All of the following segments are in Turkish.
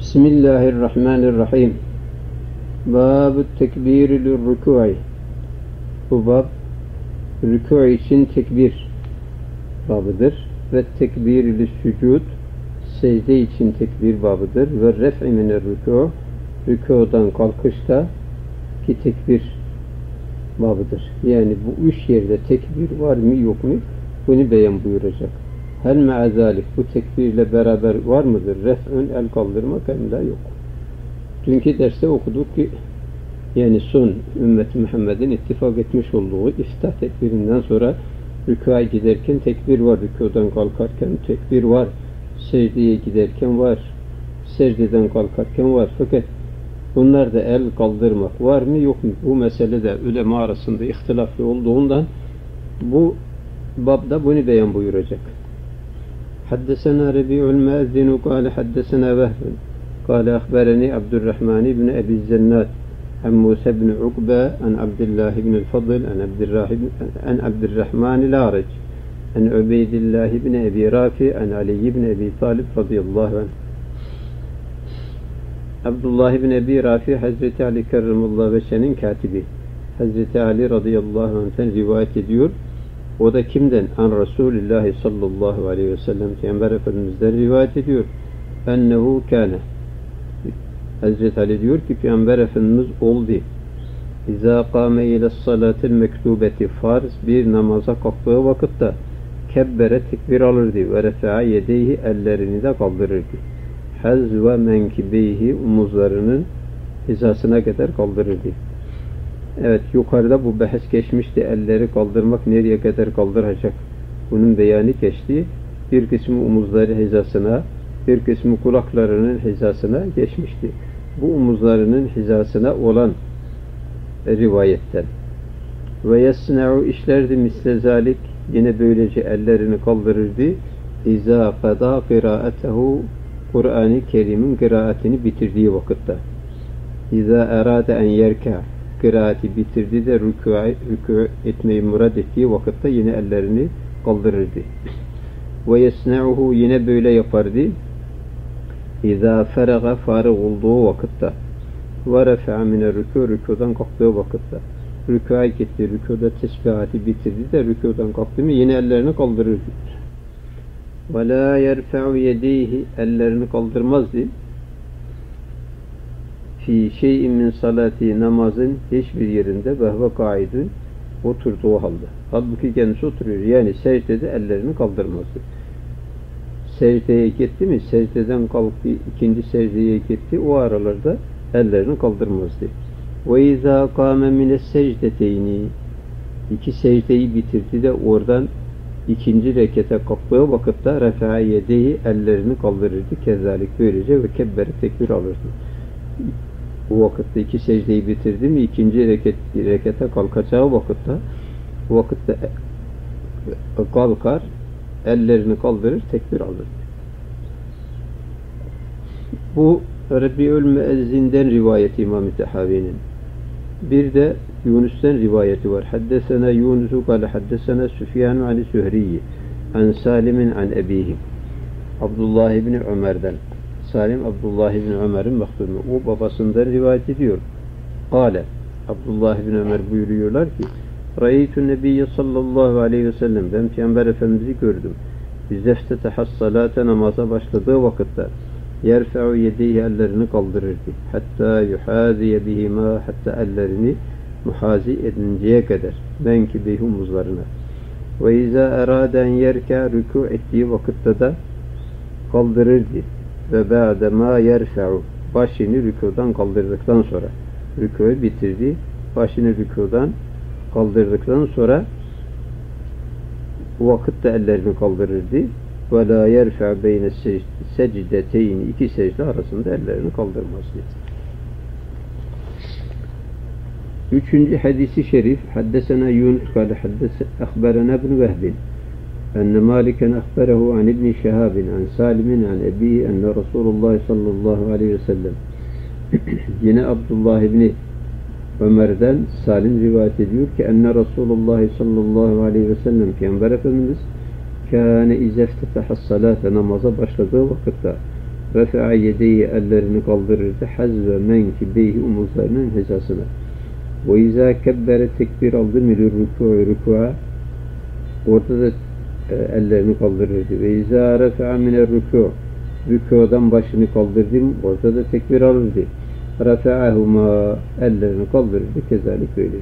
Bismillahirrahmanirrahim. Bab-ı tekbir-i rükû'i. Bu bab rükû için tekbir babıdır. Ve tekbir-i sücud, secde için tekbir babıdır. Ve ref'i minel rükû, rükûdan kalkışta ki tekbir babıdır. Yani bu üç yerde tekbir var mı yok mu? Bunu beyan buyuracak. Hel me'azalik, bu tekbirle beraber var mıdır? Ref'ün, el kaldırmak hem de yok. Dünkü derste okuduk ki yani son ümmet-i Muhammed'in ittifak etmiş olduğu iftah tekbirinden sonra rükûa giderken tekbir var, rükûdan kalkarken tekbir var, secdeye giderken var, secdeden kalkarken var. Fakat bunlarda el kaldırmak var mı yok mu? Bu mesele de ulema arasında ihtilaflı olduğundan bu babda bunu beyan buyuracak. حدثنا ربيع المؤذن قال حدثنا وهب قال أخبرني عبد الرحمن بن أبي الزناد عن موسى بن عقبة عن عبد الله بن الفضل عن عبد الرحمن الأعرج عن عبيد الله بن أبي رافع عن علي بن أبي طالب رضي الله عنه. Abdullah bin Ebi Rafi Hazreti Ali Kerremallahu Veşe'nin katibi. Hazreti Ali radıyallahu anh'ten rivayet ediyor. O da kimden? An Resulullah sallallahu aleyhi ve sellem Peygamber Efendimiz'den rivayet ediyor. Ennehu kâne. Hazreti Ali diyor ki Peygamber Efendimiz oldu. İzâ kâme ile salâtil mektubeti, farz bir namaza kalktığı vakitte kebbere tekbir alırdı ve refa'a yedeyhi, ellerini de kaldırırdı. Haz ve menkibeyhi, omuzlarının hizasına kadar kaldırırdı. Evet, yukarıda bu bahis geçmişti. Elleri kaldırmak nereye kadar kaldıracak? Bunun beyanı geçti. Bir kısmı omuzları hizasına, bir kısmı kulaklarının hizasına geçmişti. Bu omuzlarının hizasına olan rivayetten. Ve yesna'u, işlerdi misle zalik, yine böylece ellerini kaldırırdı. İzâ qadâ kırâetehu, Kur'an-ı Kerim'in kıraatini bitirdiği vakitte. İzâ erâde en yerkâ, kıraati bitirdi de rükû etmeyi murad ettiği vakitte yine ellerini kaldırırdı. Ve yesna'uhu, yine böyle yapardı. İzâ feraga, farıg olduğu vakitte. Ve refa'a mine rükû, rükûdan kalktığı vakitte. Rükû'a gitti, rükûda tesbihati bitirdi de rükûdan kalktı mı yine ellerini kaldırırdı. Ve lâ yerfe'u yedeyhi, ellerini kaldırmazdı. Fi şey'in min salati, namazın hiçbir yerinde vehve kaidun, oturduğu halde. Halbuki kendisi oturuyor. Yani secdede ellerini kaldırmazdı. Secdeye gitti mi? Secdeden kalktı, ikinci secdeye gitti. O aralarda ellerini kaldırmazdı. Ve izâ kâme mine secdeteyni, iki secdeyi bitirdi de oradan ikinci rekete kalktığı vakitte refa'a yedeyi, ellerini kaldırırdı. Kezalik böylece ve kebbere tekbir alırdı. Bu vakitte iki secdeyi bitirdi mi ikinci rekete kalkacağı vakitte kalkar, ellerini kaldırır, tekbir alır. Bu Rabi'ül Müezzin'den rivayeti İmam-ı Tehavi'nin. Bir de Yunus'tan rivayeti var. Haddesena Yunus'u kâle haddesena Süfyanu an Sühriyi an Salim'in an ebihim. Abdullah ibn Ömer'den. Salim, Abdullah ibn Ömer'in mahdumu. O babasından rivayet ediyor. Kâle, Abdullah ibn Ömer buyuruyorlar ki Ra'eytü Nebiyye sallallahu aleyhi ve sellem, ben Peygamber Efendimiz'i gördüm. İzeftetaha's salate, namaza başladığı vakitte yerfe'u yedeyhi, ellerini kaldırırdı. Hatta yuhaziye bihima, hatta ellerini muhazi edinceye kadar. Menkibeyhi, omuzlarına. Ve izâ erâden yerkâ, rükû ettiği vakitte de kaldırırdı. Ve ba'de ma yerfe'u, başını rükûdan kaldırdıktan sonra, rükûyu bitirdi, başını rükûdan kaldırdıktan sonra o vakitte ellerini kaldırırdı. Ve la yerfe'u beyne secdeteyni, iki secde arasında ellerini kaldırmazdı. Üçüncü hadisi şerif. Haddesena Yunus kâle ahberena ibn Vehbin enne Maliken ahberehu an ibn Şehabin an Salim'in an ebihi enne Resulullah sallallahu aleyhi ve sellem. Yine Abdullah ibn Ömer'den Salim rivayet ediyor ki enne Resulullah sallallahu aleyhi ve sellem, Peygamber Efendimiz kâne izeftetaha's salâte, namaza başladığı vakitte Refa'a yedeyi ellerini kaldırırdı. Hazve menkibeyhi omuzlarının hizasına. Ve izâ kebbere tekbir aldı milir rükû'a orada da ellerini kaldırırdı. Ve izâ refa'a miner rükû rükû'dan başını kaldırdım. Orada da tekbir alırdı. Refa'ahuma ellerini kaldırırdı. Kezalik böylece.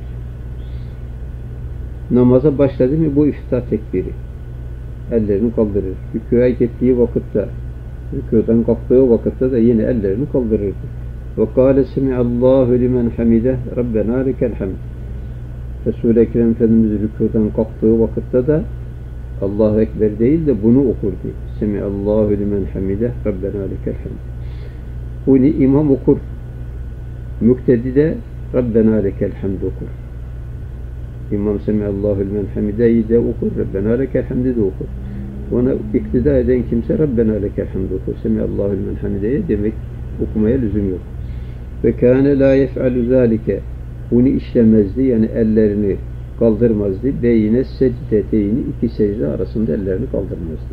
Namaza başladı mı bu iftihar tekbiri. Ellerini kaldırır. Rükû'a gittiği vakitte, rükû'dan kalktığı vakitte de yine ellerini kaldırırdı. Ve kâle semi'allâhu limen hamide Rabbena lekel hamd. Resul-i Ekrem Efendimiz rükû'dan kalktığı vakitte de Allahu Ekber değil de bunu okurdu. Semi'allâhu limen hamide Rabbena lekel hamd. Bunu imam okur. Müktedi de Rabbena lekel hamd okur. İmam Semi'allâhu limen hamide'yi de okur. Rabbena lekel hamdi de okur. Ona iktida eden kimse Rabbena lekel hamd okur. Semi'allâhu limen hamide'yi demek okumaya lüzum yok. Ve kâne lâ yef'alü zâlike bunu işlemezdi. Yani ellerini kaldırmazdı. Beyne secdeteyni iki secde arasında ellerini kaldırmazdı.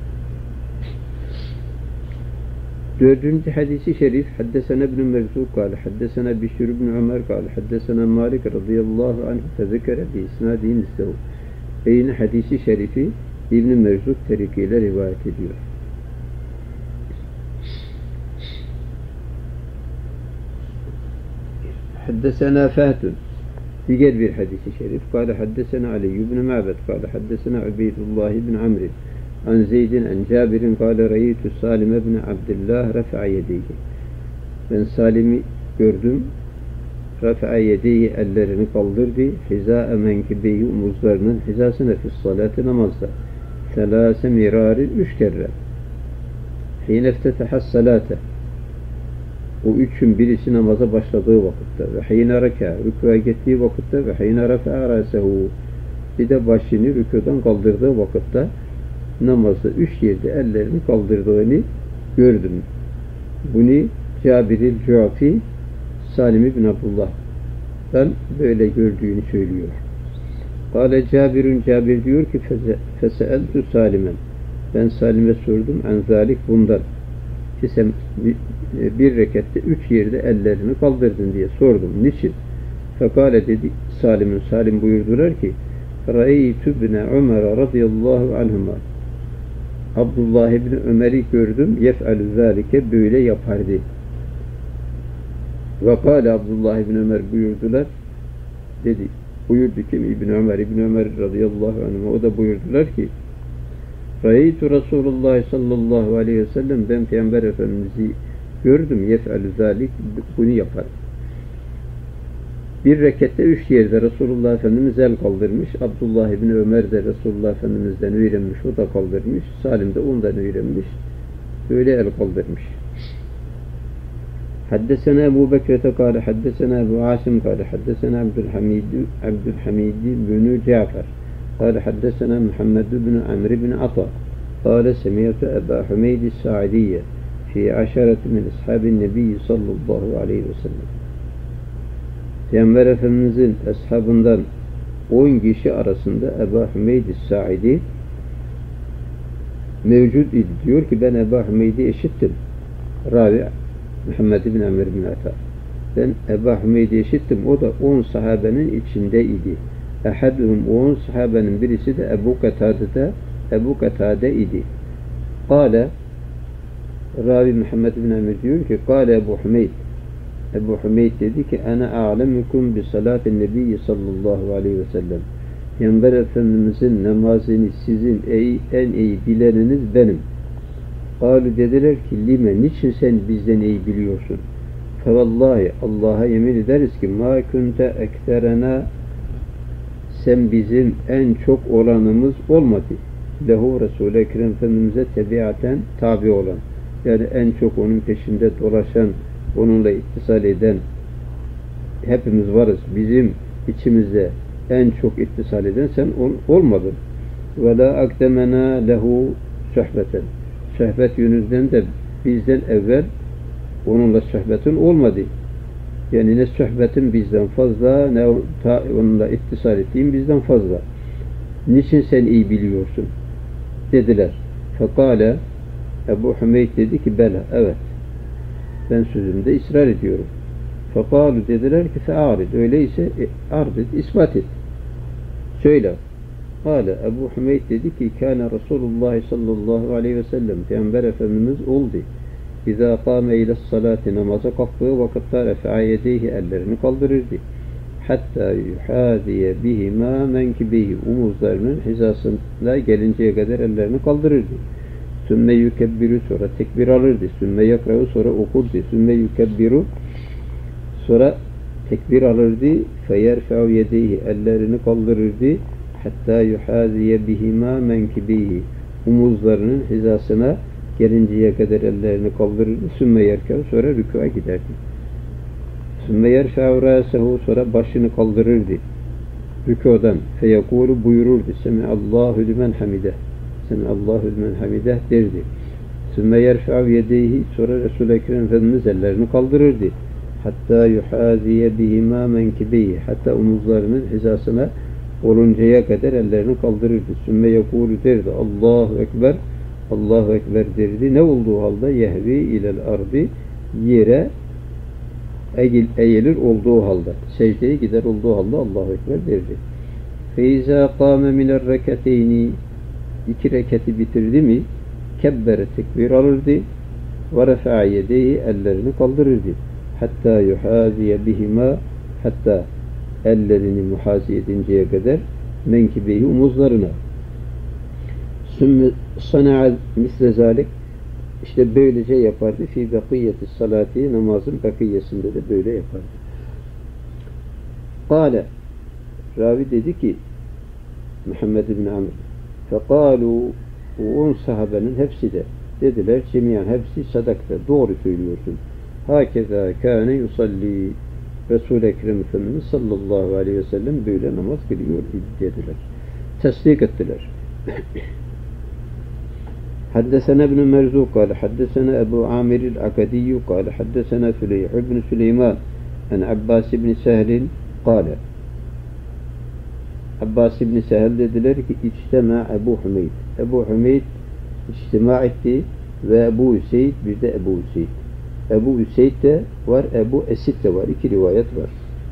Dördüncü hadisi şerif Haddesena ibn Merzuk kâle Haddesena Bişir ibn Ömer kâle Haddesena Malik radıyallahu anh fezekere bi isnâdîn istehu. Yine hadisi şerifi İbn Merzuk terikiyle rivayet ediyor. Haddesena Fahtun diğer bir hadisi şerif kâle Haddesena Ali ibn Ma'bed kâle Haddesena Ubeydullah ibn Amr an Zeydin an Cabir'in kâle reyitü Salim ibn Abdullah refa'a yedeyhi. Ben Salim'i gördüm. Refa'a yedeyhi ellerini kaldırdı. Hizâ'e menkibeyhi omuzlarının hizasına fissalâti namazda. Selâse mirâri 3 kere. Hîne iftetehas salâte. O üçün birisi namaza başladığı vakitte. Ve hîne rekâ. Rükû'a gittiği vakitte. Ve hîne refa'a râsehu. Bir de başını rükûdan kaldırdığı vakitte namazda 3 yerde ellerini kaldırdığını gördüm. Bunu Cabir-i Cuafi Salim ibn Abdullah'dan böyle gördüğünü söylüyor. Kâle Cabir diyor ki feseeltü Salimen. Ben Salim'e sordum en zalik bundan. Ki sen bir rekatte 3 yerde ellerini kaldırdın diye sordum. Niçin? Fekâle dedi Salim buyurdular ki Ra'eytü ibne Ömer radıyallahu anhuma. Abdullah ibn Ömer'i gördüm. Yef'alü zâlike böyle yapardı. Ve kâle Abdullah ibn Ömer buyurdular. Buyurdu kim? İbn Ömer radıyallahu anhuma. O da buyurdular ki Ra'eytü Resulullah sallallahu aleyhi ve sellem ben Peygamber Efendimiz'i gördüm. Yef'alü zâlik bunu yapar. Bir rekette 3 yerde Resulullah Efendimiz el kaldırmış. Abdullah ibn Ömer de Resulullah Efendimiz'den öğrenmiş. O da kaldırmış. Salim de ondan öğrenmiş. Böyle el kaldırmış. Haddesena Ebu Bekir'e kâle haddesena Ebu Asim kâle haddesena Abdülhamid bin Cafer kâle haddesena Muhammed bin Amr bin Ata kâle semiyetü Ebu Hümeyd Sa'idiyye fi aşareti min ashabin nebiyyi sallallahu aleyhi ve sellem. Peygamber Efendimiz'in ashabından 10 kişi arasında Ebu Hümeyd Sa'idi mevcut idi. Diyor ki ben Ebu Hümeyd'i eşittim. Ravi Muhammed bin Amr bin Ata. Ben Ebu Hümeyd'i eşittim. O da 10 sahabenin içindeydi. Ehaduhum 10 sahabenin birisi de Ebu Katade idi. Kâle Ravi Muhammed bin Amr diyor ki Kâle Ebu Hümeyd dedi ki ana a'lemukum bi salatin nebiyyi sallallahu aleyhi ve sellem. Peygamber Efendimizin namazını sizin en iyi bileniniz benim. Kâlu dediler ki lime niçin sen bizden iyi biliyorsun? Fevallahi Allah'a yemin ederiz ki ma kunte ekterena sen bizim en çok olanımız olmadı. Lehu Resul-i Ekrem Efendimiz'e tebiaten tabi olan. Yani en çok onun peşinde dolaşan, onunla ittisal eden hepimiz varız. Bizim içimizde en çok ittisal eden sen olmadın. Ve la akdemena lehu sohbeten. Sohbet yönünden de bizden evvel onunla sohbetin olmadı. Yani ne sohbetin bizden fazla ne onunla ittisal ettiğin bizden fazla. Niçin sen iyi biliyorsun? Dediler. Fekale Ebu Hümeyd dedi ki bela, evet. Ben sözümde ısrar ediyorum. Fekalu dediler ki fe'arid. Öyleyse ard et, ispat et. Söyle. Kale Ebu Hümeyd dedi ki kâne Resulullah sallallahu aleyhi ve sellem Peygamber Efendimiz oldu. İzâ kâme ile salati namaza kalktığı vakitte refa'a yedeyhi ellerini kaldırırdı. Hatta yuhâziye bihimâ menkibihi omuzlarının hizasına gelinceye kadar ellerini kaldırırdı. Sümme yukebbiru sonra tekbir alırdı. Sümme yakra'u sonra okurdu. Sümme yukebbiru sonra tekbir alırdı. Feyerfe'u yedeyhi ellerini kaldırırdı. Hatta yuhâziye bihimâ menkibihi omuzlarının hizasına gelinceye kadar ellerini kaldırırdı. Sümme yerkev sonra rükûa giderdi. Sümme yerfe'u râsehu sonra başını kaldırırdı. Rükûdan feyekûlu buyururdu. Semi'allâhu limen hamideh. Semi'allâhu limen hamideh derdi. Sümme yerfe'u yedeyhi sonra Resul-i Ekrem Efendimiz ellerini kaldırırdı. Hatta yuhâziye bihimâ menkibihi hatta omuzlarının hizasına oluncaya kadar ellerini kaldırırdı. Sümme yekûlu derdi. Allahu Ekber. Allahu Ekber derdi. Ne olduğu halde yehvi ilel ardi yere eğilir olduğu halde. Secdeye gider olduğu halde Allahu Ekber derdi. Feiza kâme minel rekateyni 2 rekati bitirdi mi kebbere tekbir alırdı ve refa'a yedeyi ellerini kaldırırdı. Hatta yuhâziye bihima hatta ellerini muhazi edinceye kadar menkibeyi omuzlarına. Sümme sana'a misle zalik işte böylece yapardı. Fi bakiyeti salati namazın bakiyesinde de böyle yapardı. Kale ravi dedi ki Muhammed bin Amr fekalu o 10 sahabenin hepsi de dediler cemiyen hepsi sadakta doğru söylüyorsun. Hakeza kâne yusalli Resul-i Ekrem Efendimiz sallallahu aleyhi ve sellem böyle namaz kılıyor dediler. Tasdik ettiler. حدثنا ابن مرزوق قال حدثنا أبو عامر العقدي قال حدثنا فليح بن سليمان عن عباس بن سهل قال Abbas ibn Sehel dediler ki içtima Ebu Hümeyd. Ebu Hümeyd içtima etti ve Ebu Hüseyd bir de Ebu Hüseyd. Ebu Hüseyd de var, Ebu Esid de var. 2 rivayet var.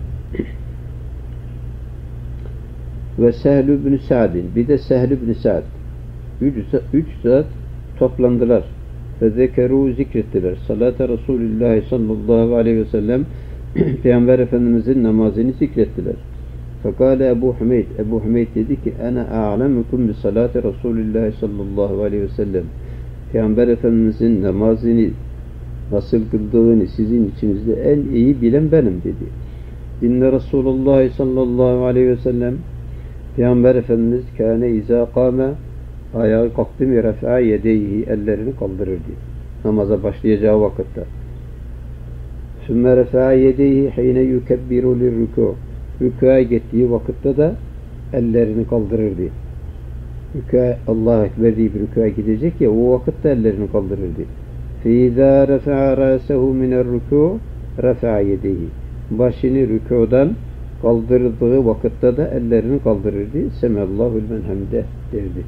Ve Sehl ibn Sa'din bir de Sehl ibn Sa'd. 3 zat toplandılar ve zekeru zikrettiler. Salat-ı Resulullah sallallahu aleyhi ve sellem Peygamber Efendimizin namazını zikrettiler. Fekale Ebu Hümeyd. Ebu Hümeyd dedi ki ana a'lemukum bi salati Resulullah sallallahu aleyhi ve sellem. Peygamber Efendimizin namazını nasıl kıldığını sizin içinizde en iyi bilen benim dedi. İnne Resulullah sallallahu aleyhi ve sellem Peygamber Efendimiz kâne izâ kâme ayağı kalktı mı refa'a yedeyhi ellerini kaldırırdı. Namaza başlayacağı vakitte. Sümme refa'a yedeyhi hine yukebbiru lirrükû. Rükû'a gittiği vakitte de ellerini kaldırırdı. Rükû'a Allahu Ekber deyip rükû'a gidecek ya o vakitte ellerini kaldırırdı. فَاِذَا رَفَعَ رَاسَهُ مِنَ الرُّكُوعِ رَفَعَ يَدَيْهِ başını rükûdan kaldırdığı vakitte de ellerini kaldırırdı. Semallahu limen hamide derdi.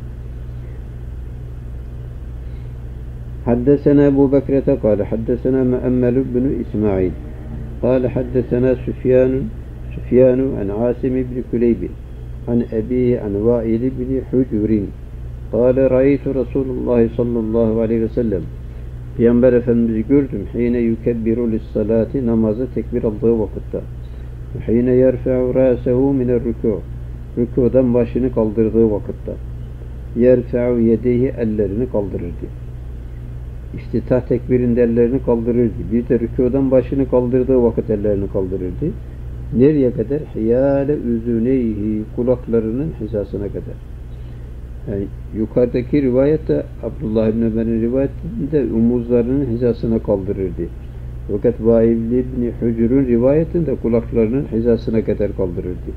حدثنا أبو بكرة قال حدثنا مؤمل بن إسماعيل قال حدثنا سفيان عن عاصم بن كليب عن أبيه عن وائل بن حجر قال رأيت رسول الله صلى الله عليه وسلم Peygamber Efendimiz'i gördüm. Hine yukebbiru lissalati namazı tekbir aldığı vakitte. Hine yerfe'u râsehu minel rükû. Rükûdan başını kaldırdığı vakitte. Yerfe'u yedeyhi ellerini kaldırırdı. İftitah tekbirinde ellerini kaldırırdı. Bir de rükûdan başını kaldırdığı vakit ellerini kaldırırdı. Nereye kadar? Hiyâle üzüneyhi kulaklarının hizasına kadar. Yani yukarıdaki rivayette Abdullah ibn Ömer'in rivayetinde omuzlarının hizasına kaldırırdı. Fakat Vail ibn Hucur'un rivayetinde kulaklarının hizasına kadar kaldırırdı.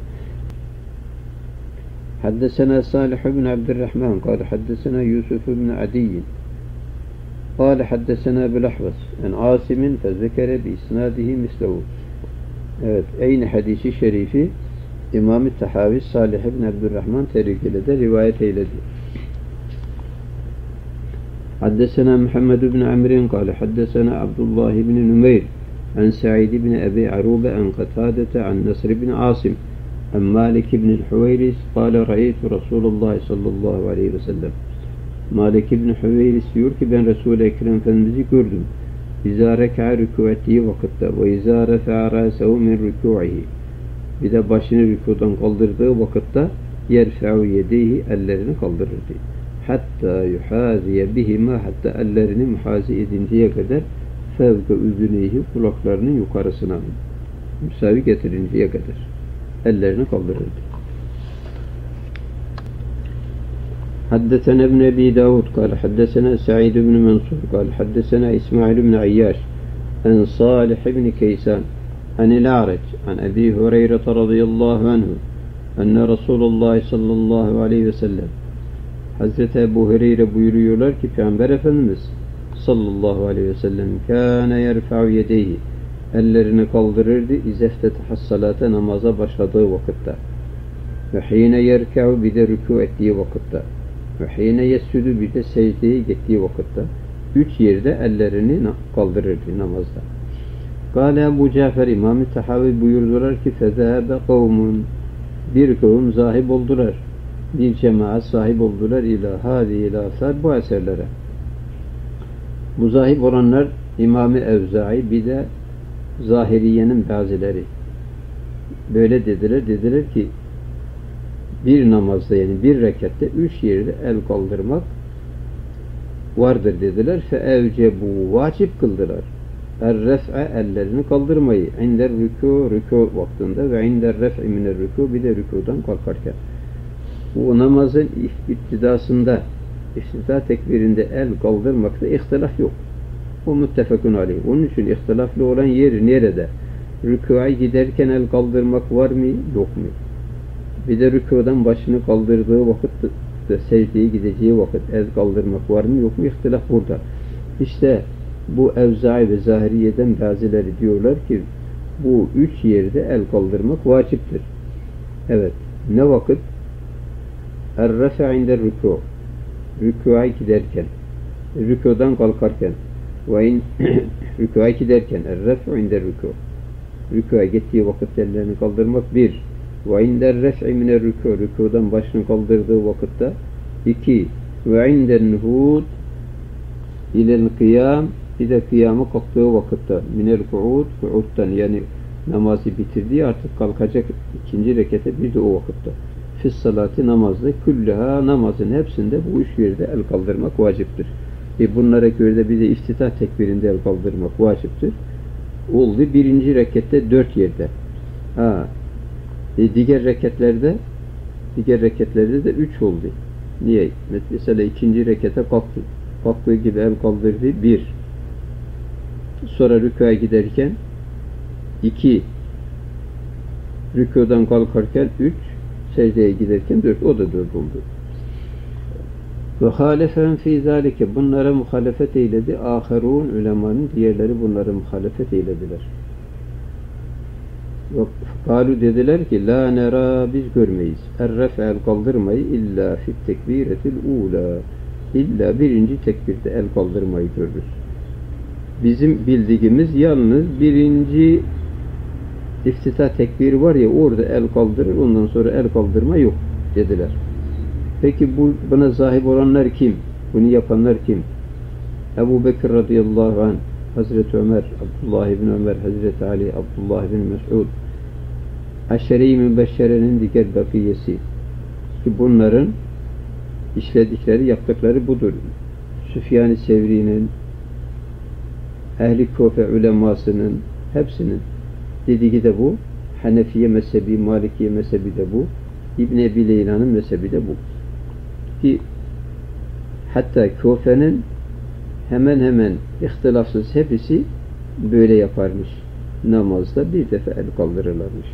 Haddesena Salih ibn Abdurrahman قال حدثنا يوسف بن عدي قال حدثنا بالأحوص عن عاصم فذكر بإسناده مثله. Evet, aynı hadisi şerifi İmam-ı Tahavi Salih ibn Abdurrahman terikile de rivayet eyledi. حدثنا محمد بن عمرو قال حدثنا عبد الله بن نمير عن سعيد بن أبي عروبة عن قتادة عن نصر بن عاصم عن مالك بن الحويرث قال رأيت رسول الله صلى الله عليه وسلم. Malik ibn Hüveyris diyor ki ben Resul-i Ekrem Efendimiz'i gördüm. İzâ reka'a rükû ettiği vakitte ve izâ refa'a râsehu min rükû'ihi. Bir de başını rükudan kaldırdığı vakitte yerfe'u yedeyhi, ellerini kaldırırdı. Hatta yuhâziye bihima, hatta ellerini muhazi edinceye kadar fevke üzüneyhi, kulaklarının yukarısına müsavi getirinceye kadar ellerini kaldırırdı. حدثنا ابن أبي داود قال حدثنا سعيد بن منصور قال حدثنا إسماعيل بن عياش عن صالح بن كيسان عن الأعرج عن أبي هريرة رضي الله عنه أن رسول الله صلى الله عليه وسلم Hazreti Ebu Hureyre buyuruyorlar ki Peygamber Efendimiz sallallahu aleyhi ve sellem kâne yerfa'u yedeyhi, ellerini kaldırırdı izeftetaha salate, namaza başladığı vakitte, ve hîne yerka'u, bir de rükû ettiği vakitte, ve hîne yessudu, bir de secdeye gittiği vakitte, 3 yerde ellerini kaldırırdı namazda. Kâle Ebu Cafer, İmam-ı Tahavi buyurdular ki fezâbe kavmun, bir kavim zahib oldular, bir cemaat sahip oldular ila hâzihil âsâr, bu eserlere. Muzahip olanlar İmam-ı Evzai, bir de Zahiriye'nin bazıları. Böyle dediler ki bir namazda, yani bir rekatte 3 yerde el kaldırmak vardır dediler. Feevcebu, vacip kıldılar. Er-ref'e, ellerini kaldırmayı. İnder rükû, rükû vaktinde ve inder ref'i miner rükû, bir de rükûdan kalkarken. Bu namazın iftidasında, iftida tekbirinde el kaldırmakta ihtilaf yok. O muttefakun aleyh. Onun için ihtilaflı olan yer nerede? Rükû'a giderken el kaldırmak var mı, yok mu? Bir de rükûdan başını kaldırdığı vakit de secdeye gideceği vakit el kaldırmak var mı, yok mu? İhtilaf burada. İşte bu Evzai ve Zahiriye'den bazıları diyorlar ki bu 3 yerde el kaldırmak vaciptir. Evet. Ne vakit? Er-refe inde rükû, rükû'a giderken, rükûdan kalkarken, ve rükû'a giderken, er-refe inde rükû, rükû'a gittiği vakit ellerini kaldırmak 1, ve inde ref'i mine rükû, rükûdan başını kaldırdığı vakitte 2, ve inde nuhud ilel kıyam, bir de kıyamı kalktığı vakitte minel ku'ud, ku'uddan, yani namazı bitirdiği artık kalkacak ikinci rekete, bir de o vakitte. Fis-salati, namazda küllaha, namazın hepsinde bu 3 yerde el kaldırmak vaciptir. Bunlara göre de bir de iftitah tekbirinde el kaldırmak vaciptir. Oldu birinci rekette 4 yerde. Diğer reketlerde de 3 oldu. Niye? Mesela ikinci rekete kalktı. Kalktığı gibi el kaldırdı 1. Sonra rükû'a giderken 2. Rükûdan kalkarken 3. Secdeye giderken 4, o da 4 oldu. Ve hâlefen fî zâlike, bunlara muhalefet eyledi. Âherûn, ulemanın diğerleri bunlara muhalefet eylediler. Ve kâlu, dediler ki lâ nerâ, biz görmeyiz. Er-ref'el, kaldırmayı illa fit tekbiretil ûlâ, illa birinci tekbirde el kaldırmayı görürüz. Bizim bildiğimiz yalnız birinci İftitah tekbiri var ya, orada el kaldırır, ondan sonra el kaldırma yok dediler. Peki buna sahip olanlar kim? Bunu yapanlar kim? Ebu Bekir radıyallahu anh, Hazreti Ömer, Abdullah ibn Ömer, Hazreti Ali, Abdullah ibn Mes'ud, Aşere-i Mübeşşere'nin diğer bakiyesi ki bunların işledikleri, yaptıkları budur. Süfyan-ı Sevri'nin, Ehli Kufe ulemasının hepsinin dediği de bu. Hanefiye mezhebi, Malikiye mezhebi de bu. İbn Ebi Leyla'nın mezhebi de bu. Ki hatta Kufe'nin hemen ihtilafsız hepsi böyle yaparmış. Namazda bir defa el kaldırırlarmış.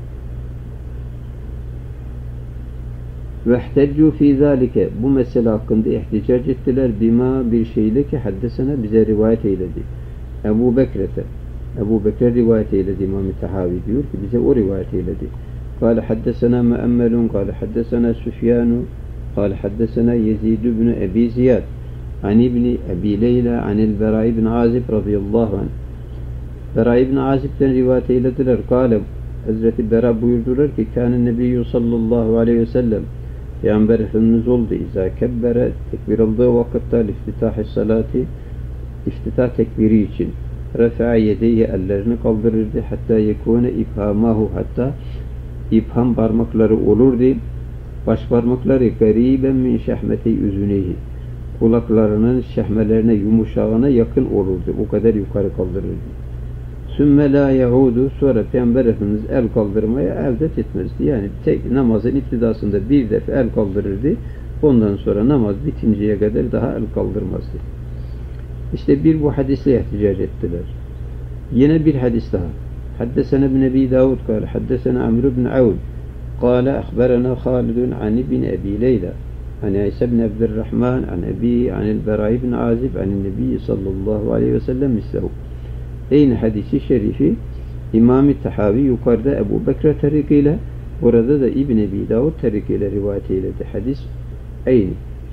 Vehteccu fî zâlike, bu mesele hakkında ihticac ettiler. Bima, bir şeyle ki haddesene, bize rivayet eyledi. Ebu Bekir rivayet eyledi. İmam-ı Tahavi diyor ki bize o rivayet eyledi. Kâle haddesena me'emmelun, kâle haddesena Süfyanu, kâle haddesena Yezid ibn Ebi Ziyad, an İbni Ebi Leyla anil Bera ibn Azib radıyallahu anh. Bera ibn Azib'den rivayet eylediler. Kâle Hazreti Bera buyurdular ki kâne nebiyyü sallallahu aleyhi ve sellem Peygamber Efendimiz oldu. İzâ kebbere tekbir aldığı vakitte iftitâh-i salati iftitah tekbiri için refa'a yedeyhi ellerini kaldırırdı. Hatta yekûne ibhamahu hatta ibham parmakları olurdu. Baş parmakları gariben min şehmeti üzüneyhi kulaklarının şehmelerine yumuşağına yakın olurdu. O kadar yukarı kaldırırdı. Sümme la yaudu sonra Peygamber Efendimiz el kaldırmaya evdet etmezdi. Yani namazın iktidasında bir defa el kaldırırdı. Ondan sonra namaz bitinceye kadar daha el kaldırmazdı. İşte bir bu hadisle ihticac ettiler. Yine bir hadis daha. Haddesena ibn Ebi Davud kâle haddesena Amr ibn Avd kâle ahberena Halidun an ibn Ebi Leyla an İsa ibn Abdurrahman an Ebi anil Bera ibn Azib anil Nebi sallallahu aleyhi ve sellem mislehu. Aynı hadisi şerifi İmam-ı Tahavi yukarıda Ebu Bekre tarikiyle burada da İbn Ebi Davud tarikiyle rivayet eyledi. Hadis aynı.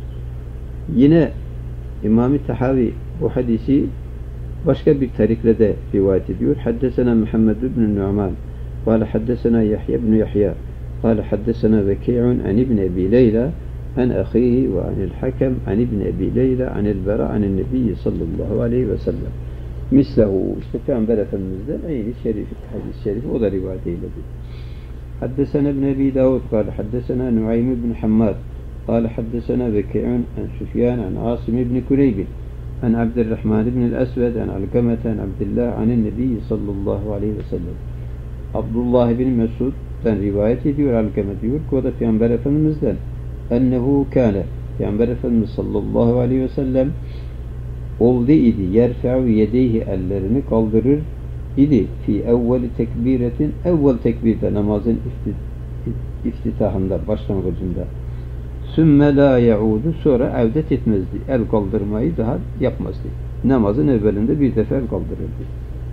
Yine İmam-ı Tahavi bu hadisi başka bir tarikle de rivayet ediyor. Haddesena Muhammed ibn Nu'man قال حدثنا يحيى بن يحيى قال حدثنا وكيع عن ابن أبي ليلى عن أخيه وعن الحكم عن ابن أبي ليلى عن البراء عن النبي صلى الله عليه وسلم mislehu işte Peygamber Efendimiz'den aynı hadis-i şerif o da rivayet eyledi. Haddesena ibn Ebi Davud kâle haddesena Nuaym ibn Hammad kâle haddesena Veki'un an Süfyan an Asim ibn Kureybin an Abdurrahman ibn el-Esved an Alkamete an Abdillah anin Nebi sallallahu aleyhi ve sellem. Abdullah ibn Mesud'dan rivayet ediyor. Alkame diyor ki o da Peygamber Efendimiz'den ennehu kâne Peygamber Efendimiz sallallahu aleyhi ve sellem oldu idi. Yerfe'u yedeyhi ellerini kaldırır idi. Fi evveli tekbiretin evvel tekbirde namazın iftitahında başlangıcında. Sümme la yaudu sonra evdet etmezdi. El kaldırmayı daha yapmazdı. Namazın evvelinde bir defa el kaldırırdı.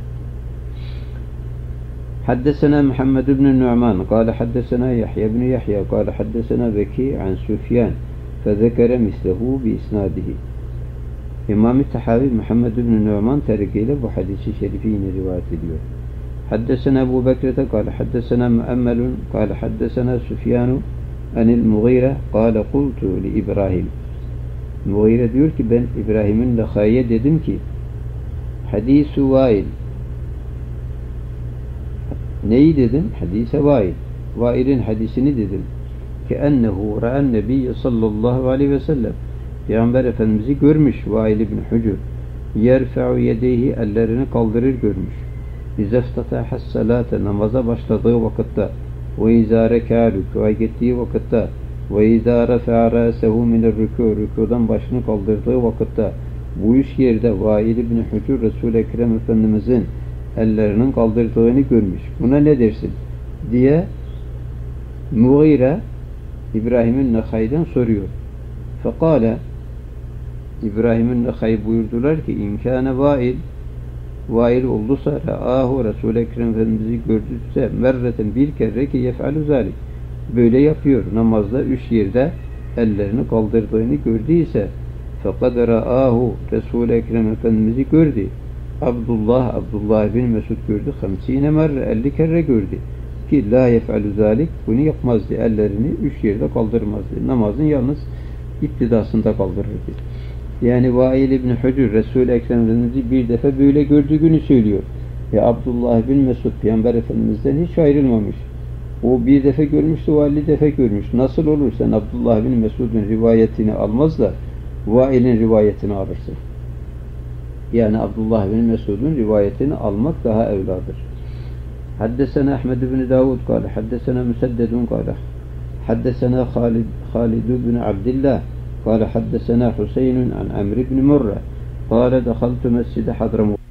Haddesena Muhammed ibn Nu'man kâle haddesena Yahya ibn Yahya kâle haddesena Veki an Süfyan fezekere mislehu bi isnadihi. İmam-ı Tahavi Muhammed ibn Nu'man tarikiyle bu hadisi şerifi yine rivayet ediyor. Haddesena Ebu Bekre'te kâle haddesena Muammelun kâle haddesena Süfyanu anil Mughire kâle kultu li İbrahim. Mughire diyor ki ben İbrahim'in Lekhaye dedim ki hadis-i Vail. Neyi dedim? Hadis-i Vail. Vail'in hadisini dedim. Ki ennehu ra'en nebiyye sallallahu aleyhi ve sellem. Peygamber Efendimiz'i görmüş Vail ibn Hucur. Yerfe'u yedeyhi ellerini kaldırır görmüş. İzeftataha salate namaza başladığı vakitte ve izâ rekâ rükû'a gittiği vakitte ve izâ refe'a râsehu minel rükû rükûdan başını kaldırdığı vakitte bu üç yerde Vail ibn Hucur Resul-i Ekrem Efendimiz'in ellerinin kaldırdığını görmüş. Buna ne dersin? Diye Mughire İbrahim'in Nekhay'den soruyor. Fekâle İbrahim'in Nekhay buyurdular ki imkâne Vail olduysa râhu Resul-i Ekrem Efendimiz'i gördüyse merreten bir kere ki yef'alü zâlik böyle yapıyor. Namazda üç yerde ellerini kaldırdığını gördüyse fekad râhu Resul-i Ekrem Efendimiz'i gördü. Abdullah bin Mesud gördü. 50 merre 50 kere gördü. Ki la yef'alü zâlik bunu yapmazdı. Ellerini üç yerde kaldırmazdı. Namazın yalnız iktidasında kaldırırdı. Yani Vail ibn Hucur Resul-i Ekrem Efendimiz'i bir defa böyle gördüğünü söylüyor. Abdullah bin Mesud Peygamber Efendimiz'den hiç ayrılmamış. O bir defa görmüştü, o 50 defa görmüş. Nasıl olur sen Abdullah bin Mesud'un rivayetini almaz da Vail'in rivayetini alırsın. Yani Abdullah bin Mesud'un rivayetini almak daha evladır. Haddesena Ahmed bin Davud kâle haddesena Müseddedun kâle haddesena Halid bin Abdillah kâle haddesena Hüseyinun an Amr ibn Murre kâle dekhaltu mescide Hadramut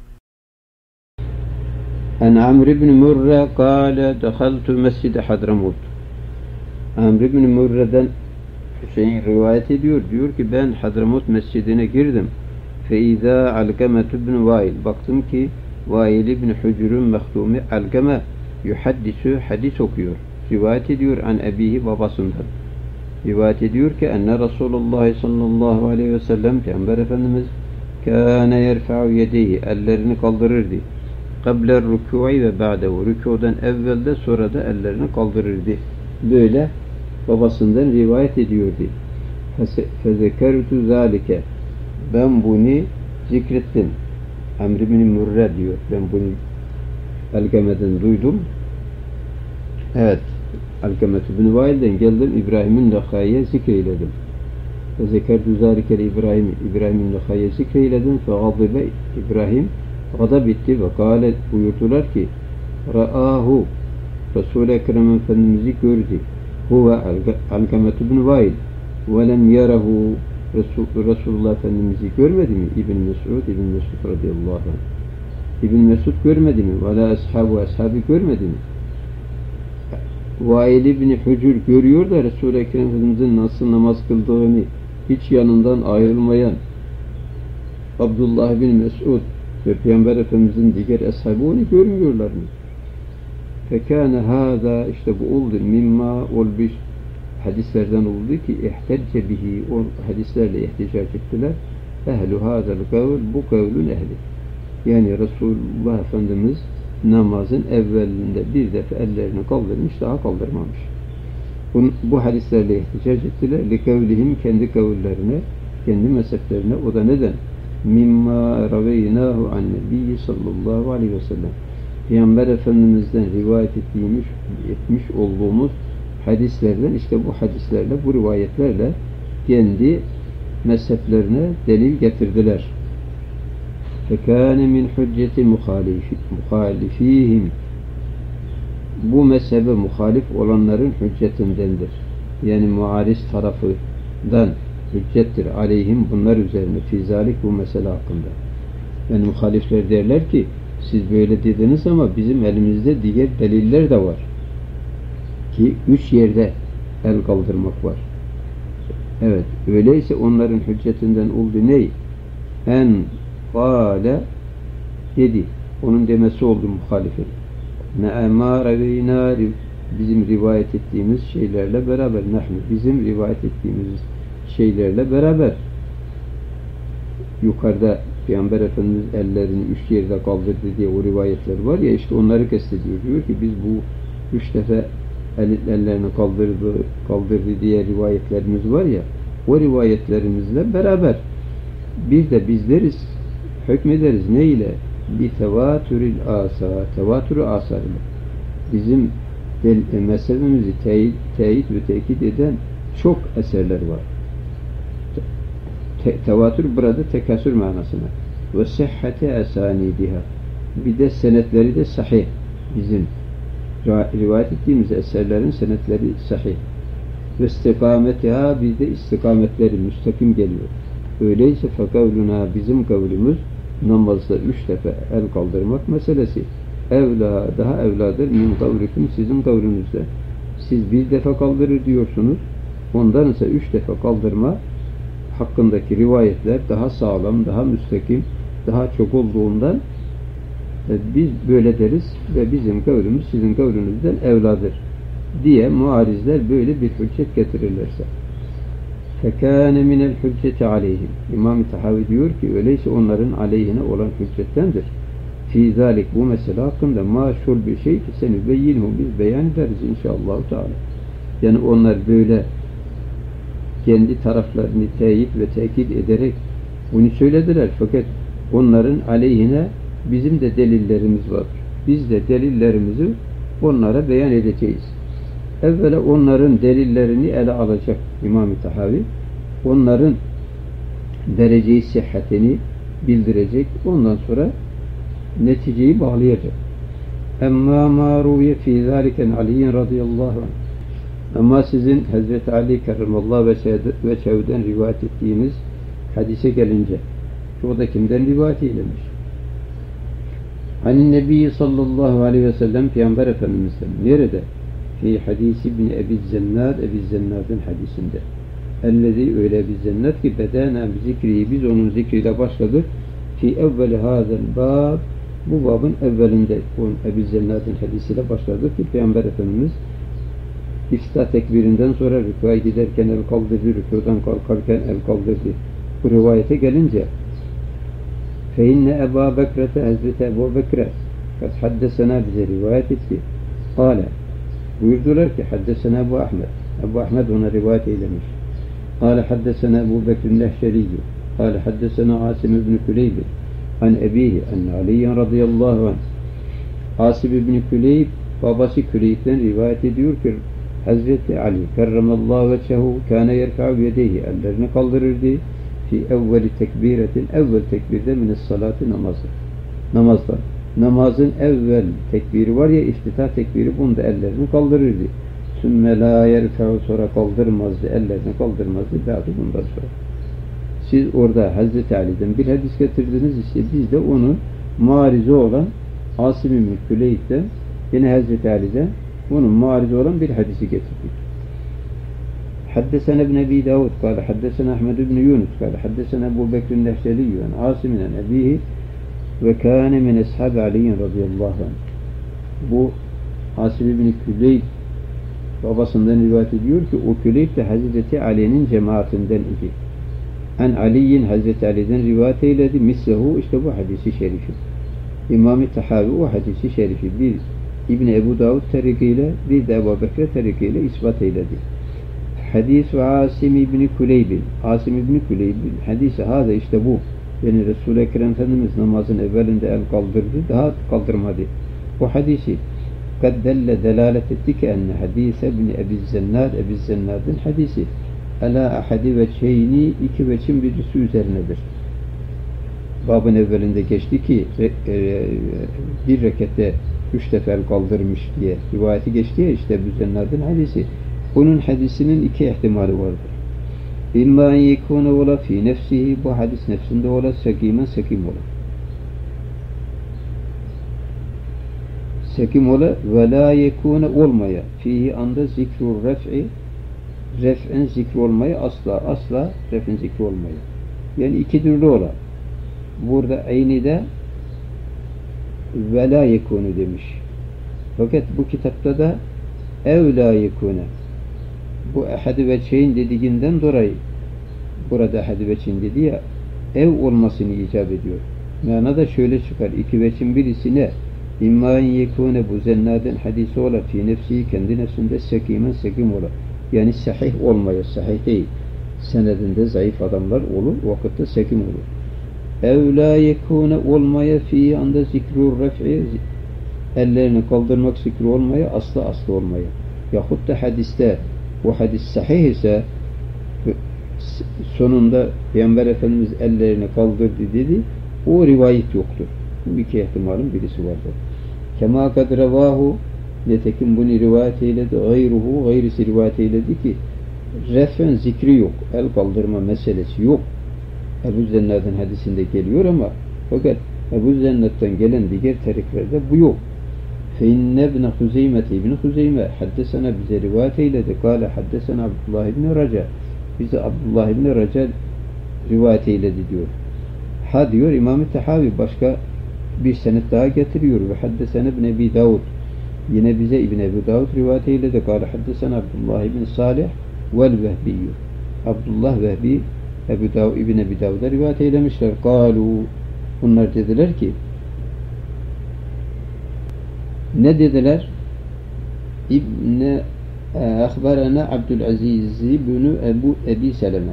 an Amr ibn Murre kâle dekhaltu mescide Hadramut. Amr ibn Murre'den Hüseyin rivayet ediyor. Diyor ki ben Hadramut mescidine girdim. Feiza Alkame ibn Vail. Baktım ki Vail ibn Hucur'un mehdumi Alkame yuhaddisu hadis okuyor. Rivayet ediyor an ebihi babasından. rivayet ediyor ki enne Resulullah sallallahu aleyhi ve sellem Peygamber Efendimiz kâne yerfa'u yedeyhi ellerini kaldırırdı. Kabler rükû'i ve ba'dehu rükûden evvelde sonra da ellerini kaldırırdı. Böyle babasından rivayet ediyordu. Fezekertu zâlike ben bunu zikrettim. Amr ibn Murre diyor. Ben bunu Alkame'den duydum. Evet. Alkamet ibn Vail'den geldim. İbrahim'in Nakhai'ye zikreyledim. Fezekertu zâlike İbrahim'in Nakhai'ye zikreyledim. Fegadibe İbrahim gadab etti ve kâlet buyurdular ki Ra'ahu Resul-i Ekrem Efendimiz'i gördü. Huve Alkamet ibn Vail ve lem yarahu Resulullah Efendimiz'i görmedi mi? İbn Mesud radıyallahu anh. İbn Mesud görmedi mi? Ve la ashabı görmedi mi? Vail ibn Hucur görüyor da Resul-i Ekrem Efendimiz'in nasıl namaz kıldığını hiç yanından ayrılmayan Abdullah bin Mesud ve Peygamber Efendimiz'in diğer ashabı onu görmüyorlar mı? Fekâne hâzâ işte bu oldu mimma olmuş hadislerden oldu ki ihtecce bihi o hadislerle ihticac ettiler. Ehlu hâzel kavl bu kavlün ehli. Yani Resulullah Efendimiz namazın evvelinde bir defa ellerini kaldırmış daha kaldırmamış. Bu hadislerle ihticac ettiler. Likavlihim kendi kavullerine, kendi mezheplerine. O da neden? Mimma raveynahu an nebiyyi sallallahu aleyhi ve sellem. Peygamber Efendimiz'den rivayet etmiş olduğumuz hadislerden işte bu hadislerle, bu rivayetlerle kendi mezheplerine delil getirdiler. Fekâne min hücceti muhalifihim bu mezhebe muhalif olanların hüccetindendir. Yani muariz tarafından hüccettir aleyhim bunlar üzerine fizalik bu mesele hakkında. Yani muhalifler derler ki siz böyle dediniz ama bizim elimizde diğer deliller de var. Ki 3 yerde el kaldırmak var. Evet. Öyleyse onların hüccetinden oldu ne? En kâle dedi. Onun demesi oldu muhalifin. Ne'emâ reveynâ bizim rivayet ettiğimiz şeylerle beraber bizim rivayet ettiğimiz şeylerle beraber yukarıda Peygamber Efendimiz ellerini 3 yerde kaldırdı diye o rivayetler var ya işte onları kastediyor. Diyor ki biz bu 3 defa ellerini kaldırdı diye rivayetlerimiz var ya o rivayetlerimizle beraber bir de bizleriz hükmederiz ne ile? Bi tevatüril asa tevatürü asarıyla bizim mezhebimizi teyit ve tekit eden çok eserler var. Tevatür burada tekasür manasına ve sihhati esanidiha bir de senetleri de sahih bizim rivayet ettiğimiz eserlerin senetleri sahih ve istikametiha bir de istikametleri müstakim geliyor. Öyleyse fekavluna bizim kavlümüz namazda 3 defa el kaldırmak meselesi evla daha evladır min kavlikum sizin kavlünüzde siz bir defa kaldırır diyorsunuz ondan ise 3 defa kaldırma hakkındaki rivayetler daha sağlam, daha müstakim, daha çok olduğundan biz böyle deriz ve bizim kavlimiz sizin kavlünüzden evladır diye muarizler böyle bir hüccet getirirlerse. Fekâne minel hücceti aleyhim. İmam-ı Tahavi diyor ki öyleyse onların aleyhine olan hüccettendir. Fî zâlik bu mesele hakkında maşhur bir şey ki seni beyinhu biz beyan ederiz inşallah Teala. Yani onlar böyle kendi taraflarını teyit ve tekit ederek bunu söylediler. Fakat onların aleyhine bizim de delillerimiz var. Biz de delillerimizi onlara beyan edeceğiz. Evvela onların delillerini ele alacak İmam-ı Tahavi. Onların dereceyi sıhhatini bildirecek. Ondan sonra neticeyi bağlayacak. Emma ma ruviye fî zâliken Ali'in radıyallahu anh. Ama sizin Hazreti Ali kerramallahu veçhev'den rivayet ettiğiniz hadise gelince o da kimden rivayet eylemiş? Hani Nebi sallallahu aleyhi ve sellem Peygamber Efendimiz'den. Nerede? Fi hadisi ibn Ebi Zennad'ın hadisinde. Ellezî öyle Ebi Zennad ki bedena zikriyi biz onun zikriyle başladık. Fi evveli hazel bab bu babın evvelinde Ebi Zennad'ın hadisiyle başladık ki Peygamber Efendimiz İftitah tekbirinden sonra rükûa giderken el kaldırdı, rükûdan kalkarken el kaldırdı. Bu rivayete gelince فَاِنَّ اَبَا بَكْرَةَ Hazreti Ebu Bekre kad haddesena bize rivayet etti. Kale buyurdular ki haddesena Ebu Ahmed. Ebu Ahmed ona rivayet eylemiş. Kale haddesena Ebu Bekir'in Lehşeriyyu. Kale haddesena Asim ibn Küleyb an ebihi enne Aliyen radıyallahu anh. Asim ibn Küleyb babası Küleyb'den rivayet ediyor ki Hazreti Ali kerremallahu veçhehu kâne yerka'u yedeyhi ellerini kaldırırdı fi evveli tekbiretin evvel tekbirde minis salati namazda. Namazın evvel tekbiri var ya iftitah tekbiri bunda ellerini kaldırırdı. Sümme la yerka'u sonra kaldırmazdı ellerini kaldırmazdı daha bundan sonra. Siz orada Hazreti Ali'den bir hadis getirdiniz işte biz de onun muarizi olan Asim ibn Küleyb'den yine Hazreti Ali'den onun muarizi olan bir hadisi getirdik. Haddesena ibn Ebi Davud kâle haddesena Ahmed ibn Yunus kâle haddesena Ebu Bekir'in Lehşeliyyü an Asim'in ebihi ve kâne min ashab-ı Ali'in radıyallahu anh. Bu Asim ibn Küleyb babasından rivayet ediyor ki o Küleyb de Hazreti Ali'nin cemaatinden idi. An Ali'in Hazreti Ali'den rivayet eyledi. Mislehu işte bu hadisi şerifi. İmam-ı Tahavi o hadisi şerifi bir İbn Ebu Davud tarikiyle bir de Ebu Bekir tarikiyle ispat eyledi. Hadis ve Asim ibn Küleyb'in Asim ibn Küleyb'in hadisi hâzâ işte bu. Yani Resul-i Ekrem Efendimiz namazın evvelinde el kaldırdı daha kaldırmadı. Bu hadisi kad delle delalet etti ki enne hadise ibn Ebi Zennad'ın hadisi ala ahadi ve çeyni iki veçin birisi üzerinedir. Babın evvelinde geçti ki bir rekete 3 defa el kaldırmış diye rivayeti geçti ya işte Ebu Zennad'ın hadisi. Bunun hadisinin iki ihtimali vardır. İmma yekûne ola fî nefsihi bu hadis nefsinde ola sekim ola. Sekim ola ve la yekûne olmaya fihi anda zikrur ref'in zikri olmaya asla ref'in zikri olmaya. Yani iki türlü ola. Burada aynı da ve la yekûne demiş. Fakat bu kitapta da ev la yekûne. Bu ehadi ve çeyin dediğinden dolayı burada ehadi ve çeyin dedi ya ev olmasını icap ediyor. Mana da şöyle çıkar. İki veçin birisine İmmâin yekûne bu zennâden hadisi ola fi nefsi kendi nefsinde sekim ola. Yani sahih olmaya, sahih değil. Senedinde zayıf adamlar olur, vakitte sekim olur. Ev la yekûne olmaya fi anda zikrur ref'i ellerini kaldırmak zikri olmaya, aslı olmaya. Yahut da hadiste bu hadis sahih ise sonunda Peygamber Efendimiz ellerini kaldırdı dedi, o rivayet yoktur. Bu iki ihtimalin birisi vardır. Kema kad revahu netekim bunu rivayet eyledi, gayrisi rivayet eyledi ki refen zikri yok, el kaldırma meselesi yok. Ebu Zennad'ın hadisinde geliyor ama fakat Ebu Zennad'dan gelen diğer tariklerde bu yok. فَاِنَّ ابْنَ خُزَيْمَةِ İbn Huzeyme haddesena bize rivayet eyledi. Kâle haddesena Abdullah ibn Raca. Bize Abdullah ibn Raca rivayet eyledi diyor. Ha diyor İmam-ı Tahavi başka bir senet daha getiriyor. Ve haddesena ibn Ebi Davud. Yine bize İbn Ebi Davud rivayet eyledi. Kâle haddesena Abdullah ibn Salih vel Vehbiyyü. Abdullah Vehbi İbn Ebi Davud'a rivayet eylemişler. Kâlu bunlar dediler ki ne dediler? İbn Ahbarana Abdülaziz ibn Ebi Seleme.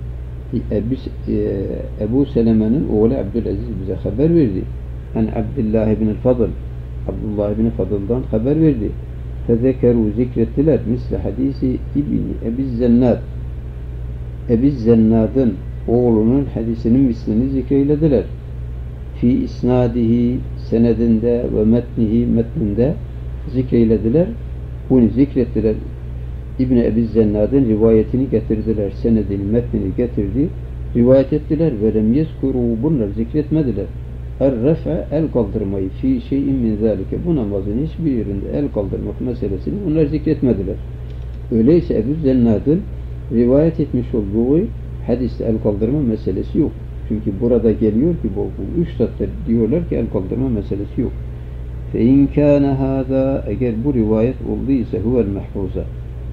Ebu Seleme'nin oğlu Abdülaziz bize haber verdi. An Abdullah ibn Fadıl. Abdullah ibn Fadıl'dan haber verdi. Fezekeru zikrettiler. Misli hadisi İbni Ebi Zennad. Ebi Zennad'ın oğlunun hadisinin mislini zikreylediler. Fi isnadihi senedinde ve metninde zikreylediler. Bunu zikrettiler. İbn Ebi Zennad'ın rivayetini getirdiler. Senedini, metnini getirdi. Rivayet ettiler. Ve lem yeskuru bunlar zikretmediler. Er-ref'e el kaldırmayı fi şeyin min zâlike. Bu namazın hiçbir yerinde el kaldırmak meselesini bunlar zikretmediler. Öyleyse Ebu Zennad'ın rivayet etmiş olduğu hadiste el kaldırma meselesi yok. Çünkü burada geliyor ki bu üstadlar diyorlar ki el kaldırma meselesi yok. فَاِنْ كَانَ هَذَا eğer bu rivayet olduysa huvel mahfuza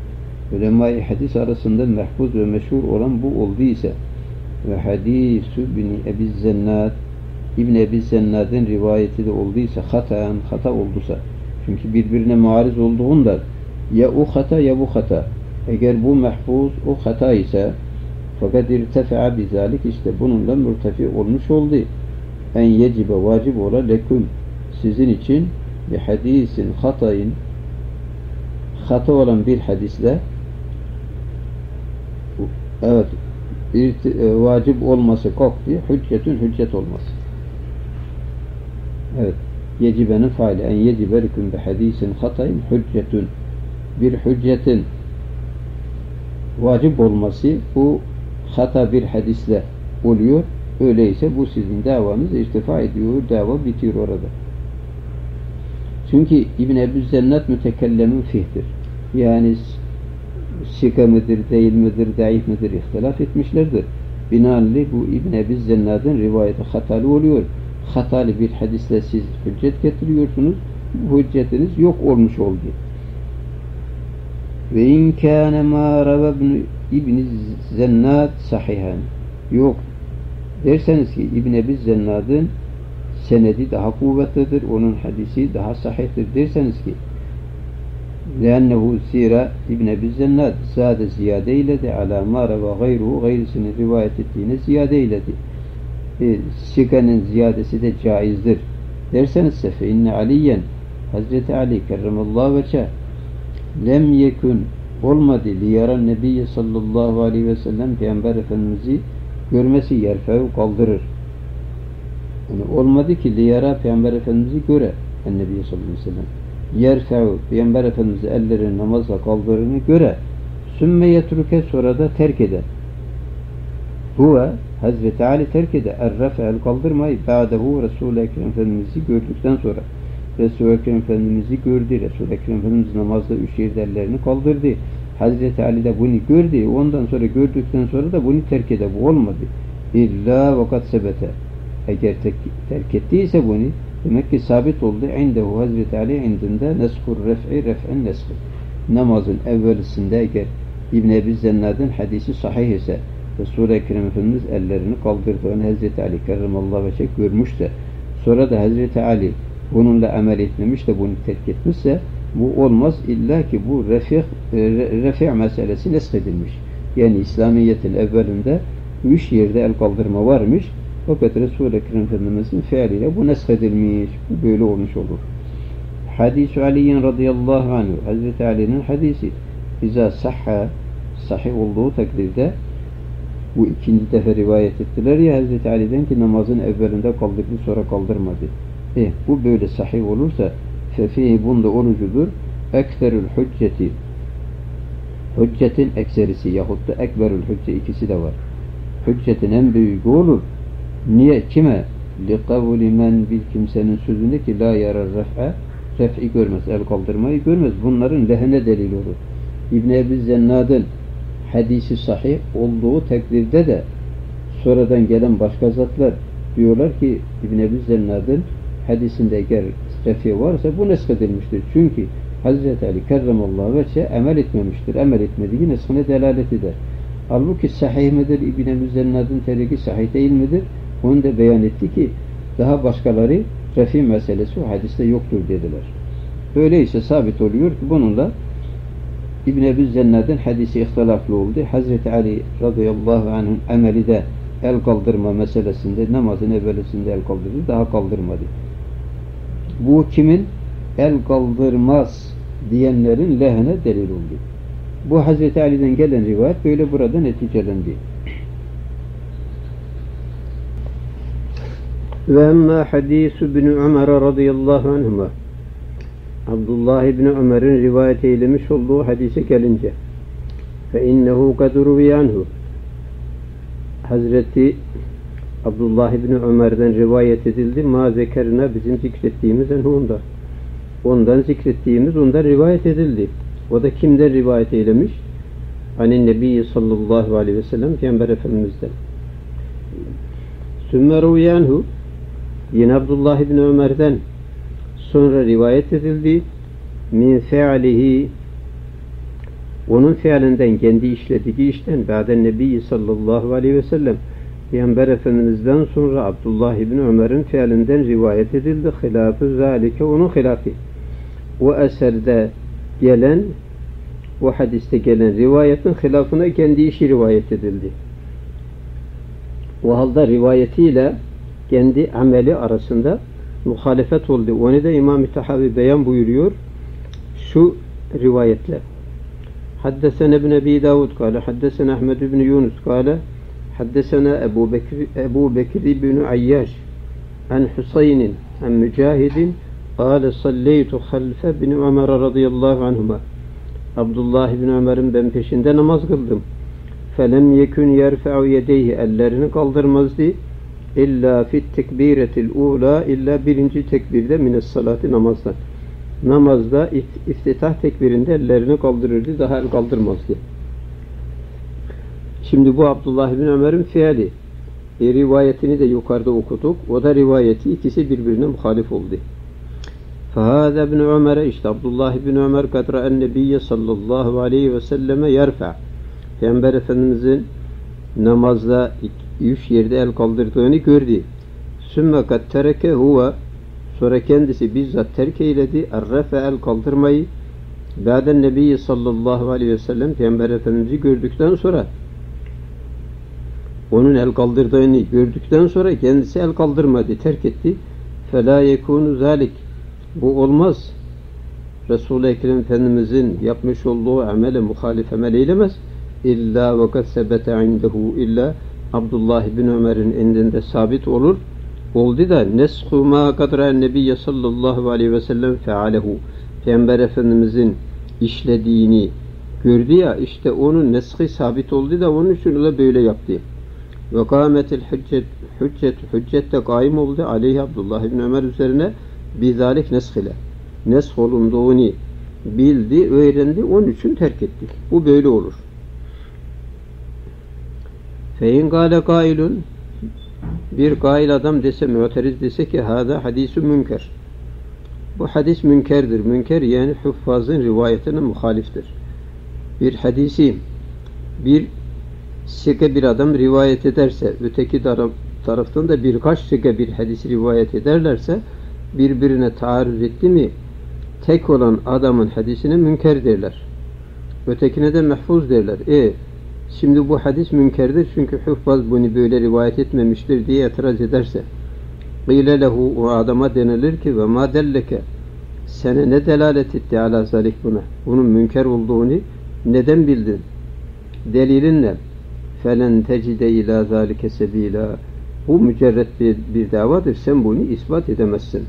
ulema-i hadis arasında mahfuz ve meşhur olan bu olduysa ve hadis-ü Ebi Zennad İbn-i Ebi Zennad'ın rivayeti de olduysa hata olduysa, çünkü birbirine muariz olduğunda ya o hata ya bu hata, eğer bu mahfuz o hata ise fakat irtefa'a bizalik, işte bununla mürtefi olmuş oldu. En yecibe vacip ola leküm, sizin için bir hadisin hatayın, hata olan bir hadisle evet vacip olması kalktı, hüccet olması. Evet, yecibenin faili en yecibe leküm bi hadisin hatayın hüccetün, bir hüccetin vacip olması bu hata bir hadisle oluyor. Öyleyse bu sizin davanız irtifa ediyor. Dava bitiyor orada. Çünkü İbn-i Ebu Zennat mütekellemin fihdir. Yani sika mıdır, değil midir, daif midir ihtilaf etmişlerdir. Binaenli bu İbn-i Ebu Zennat'ın rivayeti hatalı oluyor. Hatalı bir hadisle siz hüccet getiriyorsunuz. Bu hüccetiniz yok olmuş oldu. Ve in kâne mâ rava İbn-i Zennat sahihan. Yok derseniz ki İbn-i Ebi Zennad'ın senedi daha kuvvetlidir, onun hadisi daha sahihtir derseniz ki لأنه zira İbn-i Ebi Zennad zade ziyade eyledi ala ma rava gayruhu, gayrısını rivayet ettiğine ziyade eyledi. Sikanın ziyadesi de caizdir derseniz fe inne Aliyen, Hazreti Ali kerremallahu veçheh lem yekun olmadı liyaran Nebiyye sallallahu aleyhi ve sellem Peygamber Efendimiz'i görmesi yerfev kaldırır. Yani olmadı ki liyara Peygamber Efendimiz'i göre Nebiyye sallallahu aleyhi ve sellem yerfev Peygamber Efendimiz'i ellerini namazla kaldırını göre sümme yetruke, sonra da terk eder. Huve Hazreti Ali terk eder. Er-ref'el kaldırmayı ba'dehu Resul-i Ekrem Efendimiz'i gördükten sonra. Resul-i Ekrem Efendimiz'i gördü. Resul-i Ekrem Efendimiz namazda 3 yerde ellerini kaldırdı. Hazreti Ali de bunu gördü. Ondan sonra gördükten sonra da bunu terk eder. Bu olmadı. İlla vakat sebete. Eğer terk ettiyse bunu demek ki sabit oldu. İndehu Hazreti Ali indinde neskur ref'en neskur. Namazın evvelisinde eğer İbn-i Ebi Zennad'ın hadisi sahih ise Resul-i Ekrem Efendimiz ellerini kaldırdı. Onu Hazreti Ali kerremallahu veçheh görmüş de sonra da Hazreti Ali bununla amel etmemiş de bunu terk etmişse bu olmaz. İlla ki bu refi' meselesi neshedilmiş. Yani İslamiyet'in evvelinde 3 yerde el kaldırma varmış. Fakat Resul-i Ekrem Efendimiz'in fiiliyle bu neshedilmiş. Bu böyle olmuş olur. Hadis-i Ali'nin radıyallahu anhu, Hazreti Ali'nin hadisi bize sahih olduğu takdirde bu ikinci defa rivayet ettiler ya Hazreti Ali'den ki namazın evvelinde kaldırdı sonra kaldırmadı. Bu böyle sahih olursa fefihi bunda orucudur. Ekserül hücceti, hüccetin ekserisi yahut da ekberül hücce, ikisi de var. Hüccetin en büyüğü olur. Niye? Kime? Liqavli men, bir kimsenin sözünde ki la yarar ref'i görmez, el kaldırmayı görmez. Bunların lehine delil olur. İbn-i Ebi Zennad'ın hadisi sahih olduğu takdirde de sonradan gelen başka zatlar diyorlar ki İbn-i Ebi Zennad'ın hadisinde eğer refi varsa bu neshedilmiştir. Çünkü Hazreti Ali kerremallahu veçheh amel etmemiştir. Amel etmediği neshine delalet eder. Halbuki sahih midir? İbn-i Ebi Zennad'ın teriki sahih değil midir? Onu da beyan etti ki daha başkaları refi meselesi o hadiste yoktur dediler. Öyleyse sabit oluyor ki bununla İbn-i Ebi Zennad'ın hadisi ihtilaflı oldu. Hazreti Ali radıyallahu anh'ın ameli de el kaldırma meselesinde namazın evvelisinde el kaldırdı, daha kaldırmadı. Bu kimin? El kaldırmaz diyenlerin lehine delil oldu. Bu Hazreti Ali'den gelen rivayet böyle burada neticelendi. Ve emmâ hadîsü ibn Ömer radıyallahu anhuma, Abdullah İbni Ömer'in rivayet eylemiş olduğu hadise gelince fe innehu kad ruviye anhu, Hazreti Abdullah İbni Ömer'den rivayet edildi. Ma zekerine, bizim zikrettiğimiz ondan zikrettiğimiz ondan rivayet edildi. O da kimden rivayet eylemiş? Hani Nebi sallallahu aleyhi ve sellem Peygamber Efendimiz'den. Sümme ruviye anhu, yine Abdullah İbni Ömer'den sonra rivayet edildi. Min fe'alihi, onun fiilinden, kendi işlediği işten ba'den Nebi sallallahu aleyhi ve sellem Peygamber Efendimiz'den sonra Abdullah İbni Ömer'in fiilinden rivayet edildi. Hilafı zalike, onun hilafı. O eserde gelen, o hadiste gelen rivayetin hilafına kendi işi rivayet edildi. O halde rivayetiyle kendi ameli arasında muhalefet oldu. Onu da İmam-ı Tahavi beyan buyuruyor. Şu rivayetle. Haddesena İbn Ebi Davud kâle, haddesena Ahmed İbn Yunus kâle, haddesena Ebu Bekir İbn Ayyaş an Hüseyin'in an Mücahidin kâle salleytu halfe İbn Ömer radıyallahu anhuma. Abdullah İbn Ömer'in ben peşinde namaz kıldım. Felem yekun yerfe'u yedeyhi, ellerini kaldırmazdı. İlla fit tekbiretil ula, illa birinci tekbirde mines salati, namazdan. Namazda iftitah tekbirinde ellerini kaldırırdı, daha el kaldırmazdı. Şimdi bu Abdullah bin Ömer'in fiili. Rivayetini de yukarıda okuduk. O da rivayeti, ikisi birbirine muhalif oldu. فَهَذَا بْنُ Ömer'e, işte Abdullah bin Ömer قَدْرَ النَّبِيَّ sallallahu aleyhi ve selleme yerfa. Peygamber Efendimizin namazda 3 yerde el kaldırdığını gördü. ثُمَّ قَدْ تَرَكَ هُوَ, sonra kendisi bizzat terk eyledi. Errefe, el kaldırmayı. Ba'den Nebi sallallahu aleyhi ve sellem, Peygamber Efendimiz'i gördükten sonra, onun el kaldırdığını gördükten sonra kendisi el kaldırmadı, terk etti. فَلَا يَكُونُ ذَٰلِكِ, bu olmaz. Resul-i Ekrem Efendimiz'in yapmış olduğu amele muhalif amel eylemez. İlla ve kad sebete indehu, illa Abdullah bin Ömer'in indinde sabit olur. Oldu da neshu ma kadra Nebiye sallallahu aleyhi ve sellem fealehu, Peygamber Efendimiz'in işlediğini gördü ya, işte onun neshi sabit oldu da onun için de böyle yaptı. Ve kâmetil hüccet de kaim oldu aleyhi, Abdullah bin Ömer üzerine bizalik nesh ile. Nesh olunduğunu bildi, öğrendi, onun için terk etti. Bu böyle olur. Fein gâle gailun, bir gail adam dese, müteriz dese ki hâdâ hadîsü münker, bu hadis münkerdir. Münker yani huffazın rivayetine muhaliftir. Bir hadisi bir sike bir adam rivayet ederse, öteki taraftan da birkaç sike bir hadisi rivayet ederlerse, birbirine taarruz etti mi tek olan adamın hadisine münker derler. Ötekine de mahfuz derler. Şimdi bu hadis münkerdir çünkü huffaz bunu böyle rivayet etmemiştir diye itiraz ederse, qîle lehu, o adama denilir ki ve ma delleke, sana ne delalet etti ala zalik, buna, bunun münker olduğunu neden bildin? Delilin ne? Felen tecide ila zalike sebila, bu mücerret bir davadır, sen bunu ispat edemezsin.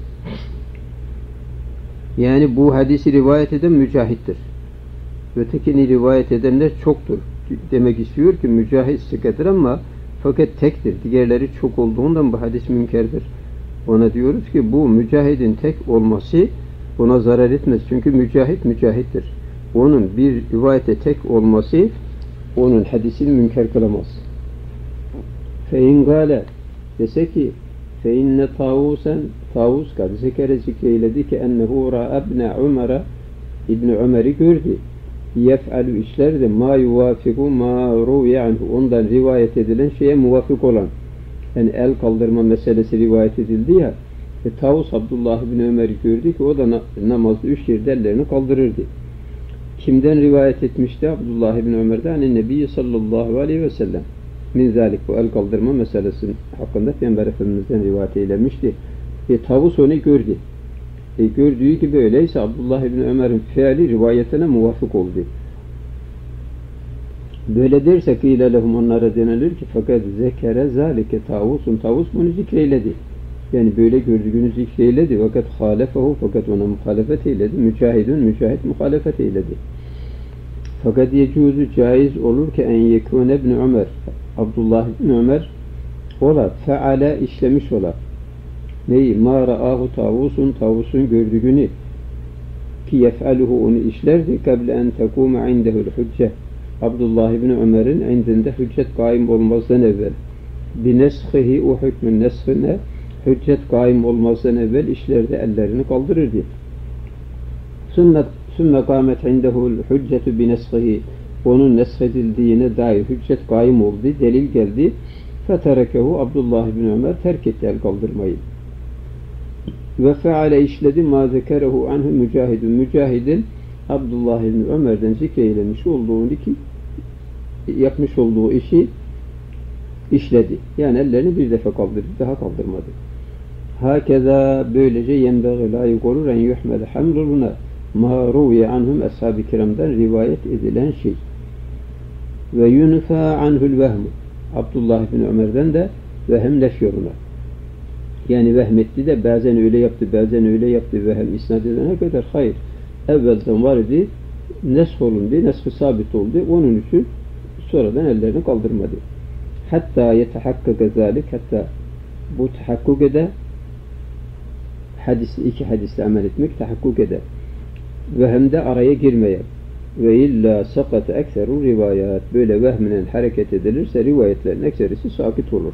Yani bu hadisi rivayet eden Mücahit'tir. Ötekini rivayet edenler çoktur. Demek istiyor ki Mücahit sıkadır ama fakat tektir. Diğerleri çok olduğundan bu hadis münkerdir. Ona diyoruz ki bu Mücahit'in tek olması ona zarar etmez. Çünkü Mücahit mücahittir. Onun bir rivayete tek olması onun hadisini münker kılamaz. Fein gâle, dese ki feinne tavusen, tavus kad zekere zikreyledi ki ennehu ra'a ibne Ömer'e, İbni Ömer'i gördü. Yef'alü, işlerdi ma yuvafiku ma ru'ye anhu, ondan rivayet edilen şeye muvafık olan, yani el kaldırma meselesi rivayet edildi ya, Tavus Abdullah bin Ömer'i gördü ki o da namazda 3 yerde ellerini kaldırırdı. Kimden rivayet etmişti? Abdullah bin Ömer'den, hani Nebi sallallahu aleyhi ve sellem min zalik, bu el kaldırma meselesi hakkında Peygamber Efendimiz'den rivayet eylemişti. Tavus onu gördü. Gördüğü gibi öyleyse Abdullah bin Ömer'in fiili rivayetine muvafık oldu. Böyle dersek ilelehum, onlara denilir ki fakat zekere zalike tavusun, tavus bunu zikreyledi. Yani böyle gördüğünü zikreyledi. Fakat halefehu, fakat ona muhalefet eyledi. Mücahidun, mücahit muhalefet eyledi. Fakat yecuzu, caiz olur ki en yekûne ibn Ömer, Abdullah bin Ömer ola, feale, işlemiş ola. Neyi? Ma ra'ahu tavusun, tavusun gördüğünü ki yef'aluhu, onu işlerdi. Kable en tekûme indehu'l hücce, Abdullah bin Ömer'in indinde hüccet kaim olmazdan evvel. Bineshihi, o hükmün neshine, hüccet kaim olmazdan evvel işlerde ellerini kaldırırdı. sümme kâmet indehu'l hüccetu bi neshihi. Onun neshedildiğine dair hüccet kaim oldu, delil geldi. Feterekehu Abdullah bin Ömer terk etti el kaldırmayı. Ve feale işledi ma zekerehu anhu mücahidun. Mücahidin Abdullah bin Ömer'den zikreylemiş olduğu ki yapmış olduğu işi işledi. Yani ellerini bir defa kaldırdı, daha kaldırmadı. Hakeza böylece yenbeği layık olur en yuhmel hamruna ma ruviye anhum ashab-ı kiramdan rivayet edilen şey. Ve yunfa anhul vehmu. Abdullah bin Ömer'den de vehem nef yoluna. Yani vehmetti de bazen öyle yaptı, bazen öyle yaptı, vehem isnat edene kadar hayır. Evvelden var idi, nesh olundu, nesh sabit oldu. Onun için sonradan ellerini kaldırmadı. Hatta yetehakkaka zalik, hatta bu tahakkuk eder, iki hadisle amel etmek tahakkuk eder. Ve hem de araya girmeye. Ve illa sakata ekseru rivayat. Böyle vehminen hareket edilirse rivayetlerin ekserisi sakit olur.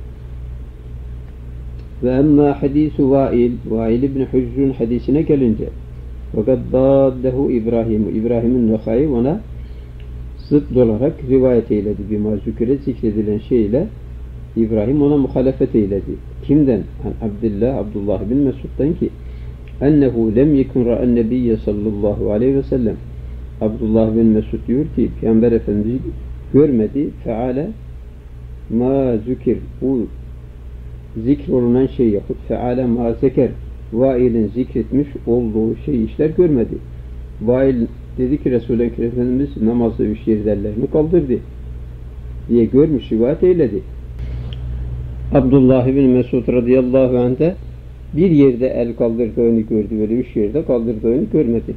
Ve emma hadisu Vail ibn Hüccün hadisine gelince fakat daddehu İbrahim'in Nekhai ona zıt olarak rivayet eyledi. Bima züküre zikredilen şeyle İbrahim ona muhalefet eyledi. Kimden? Abdullah bin Mesud'dan ki ennehu lem yekun ra'en nebiyye sallallahu aleyhi ve sellem. Abdullah bin Mesud diyor ki Peygamber Efendimiz görmedi feale ma zükir bu zikrolunan şey yapıp feale ma zeker Vail'in zikretmiş olduğu şey işler görmedi. Vail dedi ki Resulullah Efendimiz namazda 3 yerlerini kaldırdı diye görmüş, rivayet eyledi. Abdullah bin Mesud radıyallahu anh de bir yerde el kaldırdığını gördü, böyle 3 yerde kaldırdığını görmedi.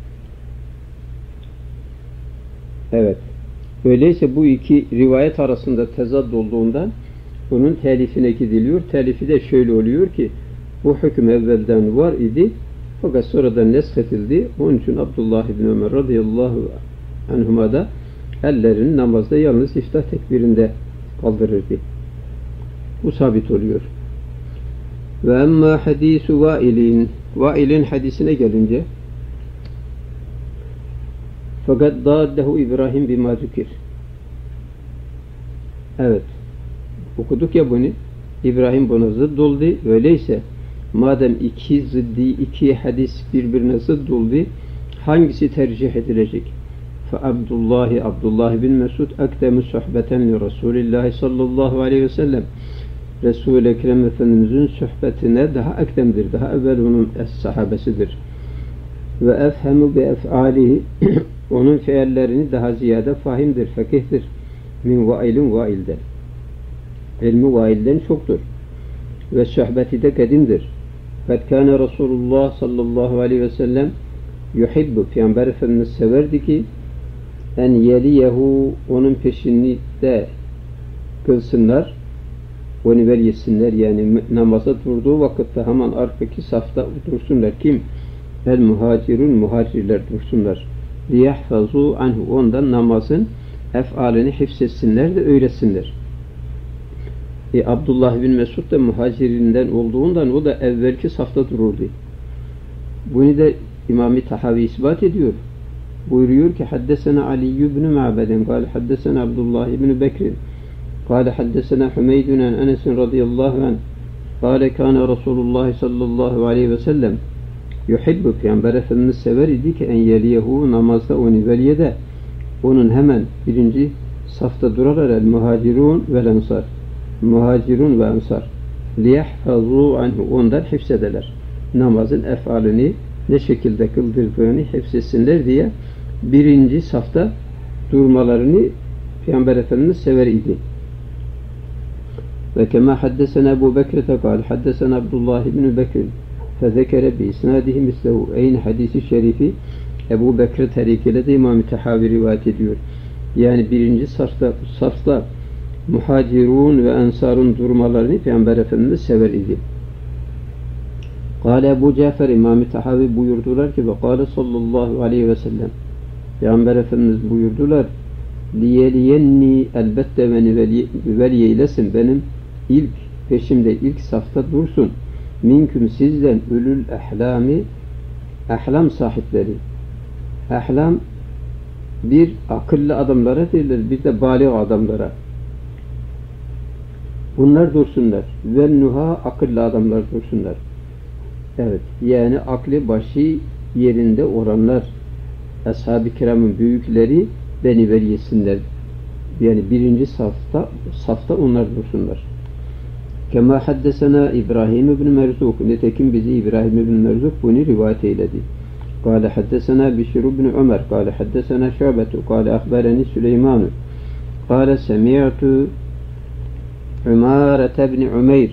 Evet. Öyleyse bu iki rivayet arasında tezad olduğundan bunun telifine gidiliyor. Telifi de şöyle oluyor ki bu hüküm evvelden var idi fakat sonradan neshedildi. Onun için Abdullah bin Ömer radıyallahu anhuma da ellerini namazda yalnız iftah tekbirinde kaldırırdı. Bu sabit oluyor. Ve emma hadisu Vail'in hadisine gelince fakat dâddehu İbrahim bima zükir. Evet. Okuduk ya bunu. İbrahim buna zıdd oldu. Öyleyse madem iki hadis birbirine zıdd oldu, hangisi tercih edilecek? Abdullah bin Mesud akdemu sohbeten li Resulillahi sallallahu aleyhi ve sellem. Resul-i Ekrem Efendimiz'in sohbetine daha akdemdir. Daha evvel onun sahabesidir. Ve efhemu bi ef'alihi onun feallerini daha ziyade fahimdir, fakihtir. Min Vail'den. İlmi Vail'den çoktur. Ve sohbeti de kadimdir. Kad kâne Resulullah sallallahu aleyhi ve sellem yuhibbu. Peygamber Efendimiz severdi ki en yeliyehu onun peşini de kılsınlar. Onu ver yesinler. Yani namaza durduğu vakitte hemen arkadaki safta dursunlar. Kim? El muhacirun muhacirler dursunlar. Liyahfazu anhu ondan namazın ef'alini hifzetsinler de öğretsinler. Abdullah bin Mesud da muhacirinden olduğundan o da evvelki safta dururdu. Bunu da İmam-ı Tahavi ispat ediyor. Buyuruyor ki haddesena Ali ibn Ma'bedin قال haddesena Abdullah ibn Bekir قال haddesena Hümeydun an Enes radıyallahu anh قال kana Resulullah sallallahu aleyhi ve sellem yuhibbu Peygamber Efendimiz sever idi ki en yeliyehu namazda onu veliyede onun hemen birinci safta durarlar el muhacirun vel ensar muhacirun ve ensar liyahfazu anhu ondan hifzedeler. Namazın efalini ne şekilde kıldırdığını hifzetsinler diye birinci safta durmalarını Peygamber Efendimiz sever idi. Ve kema haddesena Ebu Bekir'te kal haddesena Abdullah ibn Bekir fezekere bi isnadihi mislehu aynı hadisi şerifi Ebu Bekir tarikiyle de İmam-ı Tahavi rivayet ediyor. Yani birinci safta muhacirun ve ensarun durmalarını Peygamber Efendimiz sever idi. Kâle Ebu Cafer İmam-ı Tahavi buyurdular ki ve kâle sallallahu aleyhi ve sellem Peygamber Efendimiz buyurdular liyeliyenni elbette beni veliyeylesin benim ilk peşimde ilk safta dursun minküm sizden ülül ehlami ahlam sahipleri Ahlam bir akıllı adamlara değiller, bir de bâlig adamlara. Bunlar dursunlar. Ve nuha akıllı adamlar dursunlar. Evet. Yani aklı başı yerinde olanlar, ashab-ı kiramın büyükleri beni veliyesinler. Yani birinci safta onlar dursunlar. Kema haddesena İbrahim ibn Merzuk. Nitekim bizi İbrahim ibn Merzuk bunu rivayet eyledi. قال حدثنا بشر بن عمر قال حدثنا شعبة قال أخبرني سليمان قال سمعت عمارة بن عمير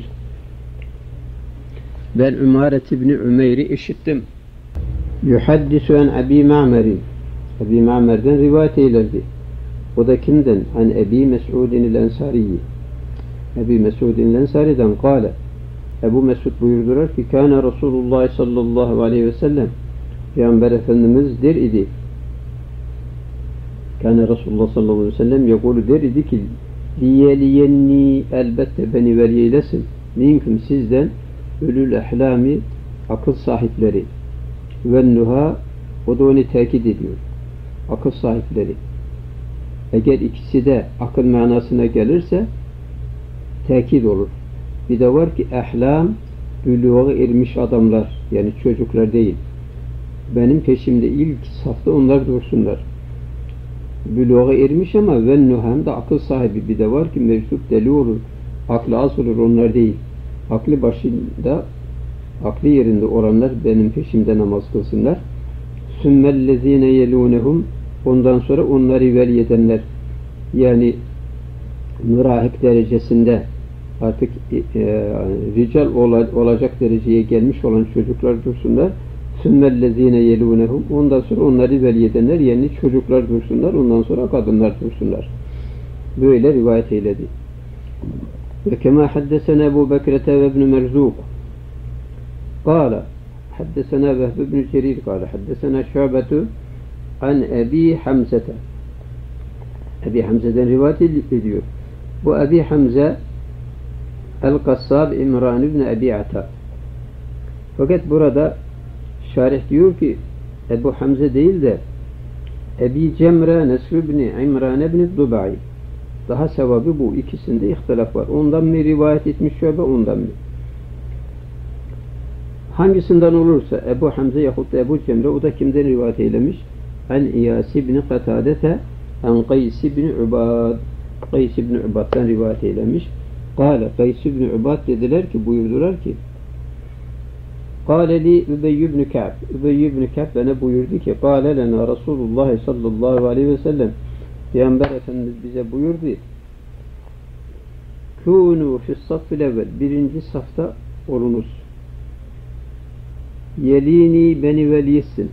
ben Ümare ibn Ümeyr'i işittim. Yuhaddisu an Abi Ma'mer'in. Abi Ma'mer'den rivayet eylerdi. O da kimden? An Ebi Mes'udin el-Ensari'yi. Ebi Mes'udin el-Ensari'den kâle. Ebu Mes'ud buyurdular ki kâne Resulullah sallallahu aleyhi ve sellem Peygamber Efendimiz der idi. Kâne Resulullah sallallahu aleyhi ve sellem yekûlu der idi ki liyeliyenni elbette beni veliyeylesin. Minkum sizden ölül ehlami akıl sahipleri ve nuha o da onu tekit ediyor. Akıl sahipleri. Eğer ikisi de akıl manasına gelirse tekit olur. Bir de var ki ehlam büluğa ermiş adamlar yani çocuklar değil. Benim peşimde ilk safta onlar dursunlar. Büluğa ermiş ama ve nuhem de akıl sahibi bir de var ki mevcut deli olur. Aklı az olur onlar değil. Aklı başında, aklı yerinde olanlar benim peşimde namaz kılsınlar. Sümmellezine yelûnehum ondan sonra onları veli edenler yani mürahik derecesinde artık rical olacak dereceye gelmiş olan çocuklar dursunlar. Sümmellezine yelûnehum ondan sonra onları veli edenler yani çocuklar dursunlar. Ondan sonra kadınlar dursunlar. Böyle rivayet eyledi. وكما حدثنا أبو بكرة وابن مرزوق قال حدثنا وهب بن جرير قال حدثنا شعبة عن أبي حمزة أبي حمزة rivayet ediyor. Bu Abi Hamza El-Kassab İmran ibn Abi Ata. Fakat burada şarih diyor ki Ebu Hamza değil de Ebi Cemre Nesr ibn İmran ibn Dubai. Daha sevabı bu. İkisinde ihtilaf var. Ondan mı rivayet etmiş şöyle ondan mı? Hangisinden olursa Ebu Hamza yahut da Ebu Cemre o da kimden rivayet eylemiş? En İyas ibn Katadete en Qays ibn Ubad. Qays ibn Ubad'dan rivayet eylemiş. Kale Qays ibn Ubad dediler ki buyurdular ki Kale li Übey ibn Ka'b. Übey ibn Ka'b bana buyurdu ki Kale lena Resulullah sallallahu aleyhi ve sellem Peygamber Efendimiz bize buyurdu Kûnû fissafil evvel birinci safta olunuz. Yelini beni veliysin.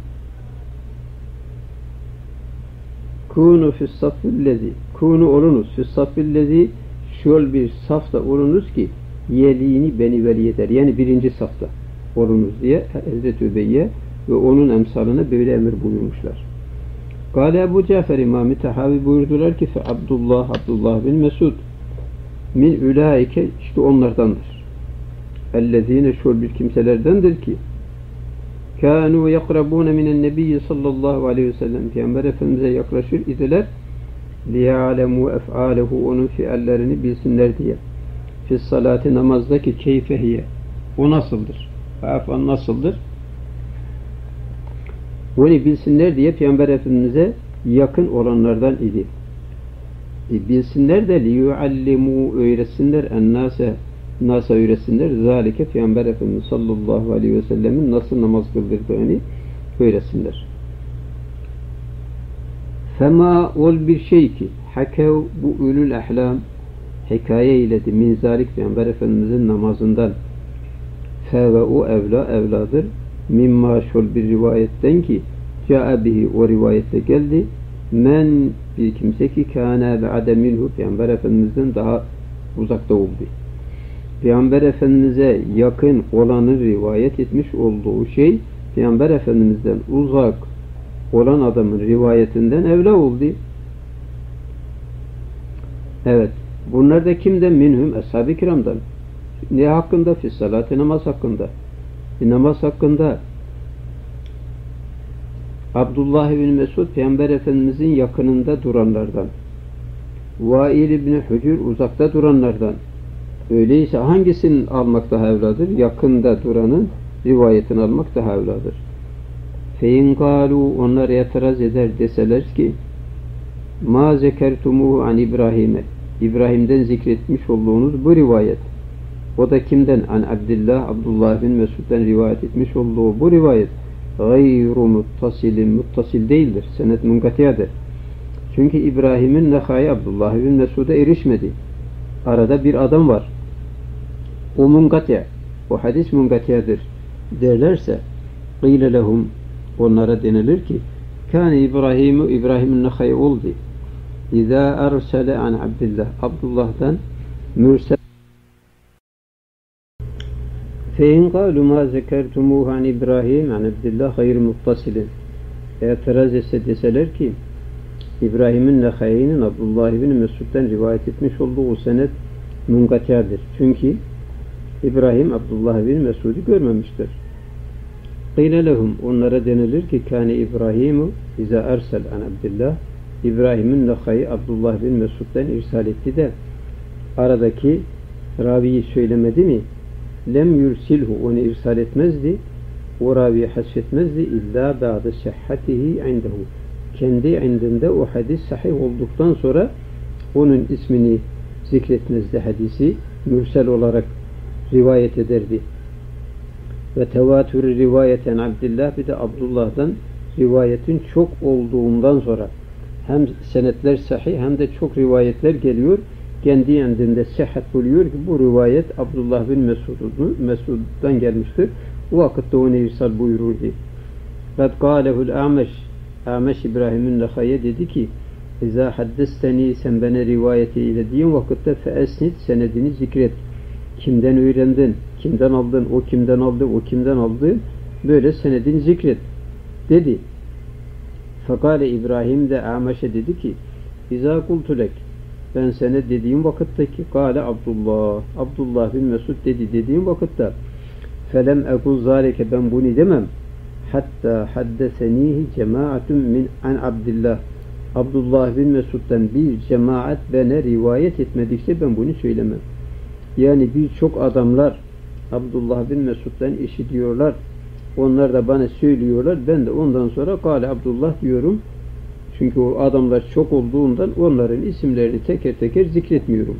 Kûnû fissafillezi Kûnû olunuz. Fissafillezi şöyle bir safta olunuz ki yelini beni veli eder. Yani birinci safta olunuz diye Hazreti Übeyye ve onun emsalına böyle emir buyurmuşlar. Kâle Ebu Cafer İmam-ı Tahavi buyurdular ki fe Abdullah bin Mesud min ulaike işte onlardandır. Ellezine şöyle bir kimselerdendir ki kânû yakrabûne minen nebiyyi sallallahu aleyhi ve sellem Peygamber Efendimiz'e yaklaşır idiler liya'lemû ef'âlehu onun fiillerini bilsinler diye. Fis salati namazdaki keyfehiye o nasıldır? Afan nasıldır? Bunu bilsinler diye Peygamber Efendimiz'e yakın olanlardan idi. Bilsinler de liyuallimu öğretsinler nasa öğretsinler zalike Peygamber Efendimiz sallallahu aleyhi ve sellemin nasıl namaz kıldırdığını öğretsinler. Fema ol bir şey ki hakev bu ulul ahlam hikaye eyledi min zalik Peygamber Efendimiz'in namazından fe ve o evladır mimma şol bir rivayetten ki ca'a bihi o rivayette geldi men bir kimse ki kâne be'ade minhu Peygamber Efendimiz'den daha uzakta oldu. Peygamber Efendimiz'e yakın olanın rivayet etmiş olduğu şey Peygamber Efendimiz'den uzak olan adamın rivayetinden evla oldu. Evet. Bunlar da kimden? Minhum ashab-ı kiramdan. Ne hakkında? Fissalati namaz hakkında. Namaz hakkında Abdullah bin Mesud Peygamber Efendimizin yakınında duranlardan. Vail İbni Hücür uzakta duranlardan. Öyleyse hangisinin almak daha evladır? Yakında duranın rivayetini almak daha evladır. Fein galu, onlar itiraz eder deseler ki ma zekertumuhu an İbrahim'e, İbrahim'den zikretmiş olduğunuz bu rivayet, o da kimden? An Abdullah, Abdullah bin Mesud'dan rivayet etmiş olduğu bu rivayet gayru muttasilin, muttasil değildir. Senet munkatiyadır. Çünkü İbrahim'in Nehai Abdullah bin Mesud'a erişmedi. Arada bir adam var. O munkatiya. O hadis munkatiyadır derlerse qîle lehum, onlara denilir ki kâne İbrahim'in Nehai oldu. İzâ ersele an Abdullah, Abdullah'dan mürsel. Fein kâlu mâ zekertumuhu an İbrahim an Abdullah gayr muttasilin. İtiraz etse deseler ki İbrahim'in Nehai'nin Abdullah bin Mesud'dan rivayet etmiş olduğu senet munkatiyadır. Çünkü İbrahim Abdullah bin Mesud'u görmemiştir. Qîle lehum, onlara denilir ki kâne İbrahimu izâ ersel an Abdullah, İbrahim'in Nehai Abdullah bin Mesud'dan irsal etti de aradaki raviyi söylemedi mi? Lem yursilhu, onu irsal etmezdi. O raviyi hasfetmezdi. İlla ba'de sihhatihi indehu. Kendi indinde o hadis sahih olduktan sonra onun ismini zikretmezdi, hadisi mürsel olarak rivayet ederdi. Ve tevatür rivayeten Abdullah, bir de Abdullah'dan rivayetin çok olduğundan sonra hem senetler sahih hem de çok rivayetler geliyor. Kendi indinde sıhhat buluyor ki bu rivayet Abdullah bin Mesud'dan gelmiştir. O vakitte onu irsal buyururdu. Kad kâlehul A'meş, A'meş İbrahim'in Nehai'ye dedi ki İzâ haddesteni, sen bana rivayeti eylediğin vakitte feesnit, senedini zikret. Kimden öğrendin, kimden aldın, o kimden aldı, o kimden aldı, böyle senedini zikret dedi. Fekâle İbrahim de A'meş'e dedi ki İzâ kultulek, ben sana dediğim vakitteki kâle Abdullah, Abdullah bin Mesud dedi dediğim vakitte felem ekul zâlike, ben bunu demem. Hatta haddesenihi cemaatun min an Abdullah, Abdullah bin Mesud'dan bir cemaat bana rivayet etmedikçe ben bunu söylemem. Yani birçok adamlar Abdullah bin Mesud'dan işitiyorlar. Onlar da bana söylüyorlar. Ben de ondan sonra kâle Abdullah diyorum. Çünkü o adamlar çok olduğundan onların isimlerini teker teker zikretmiyorum.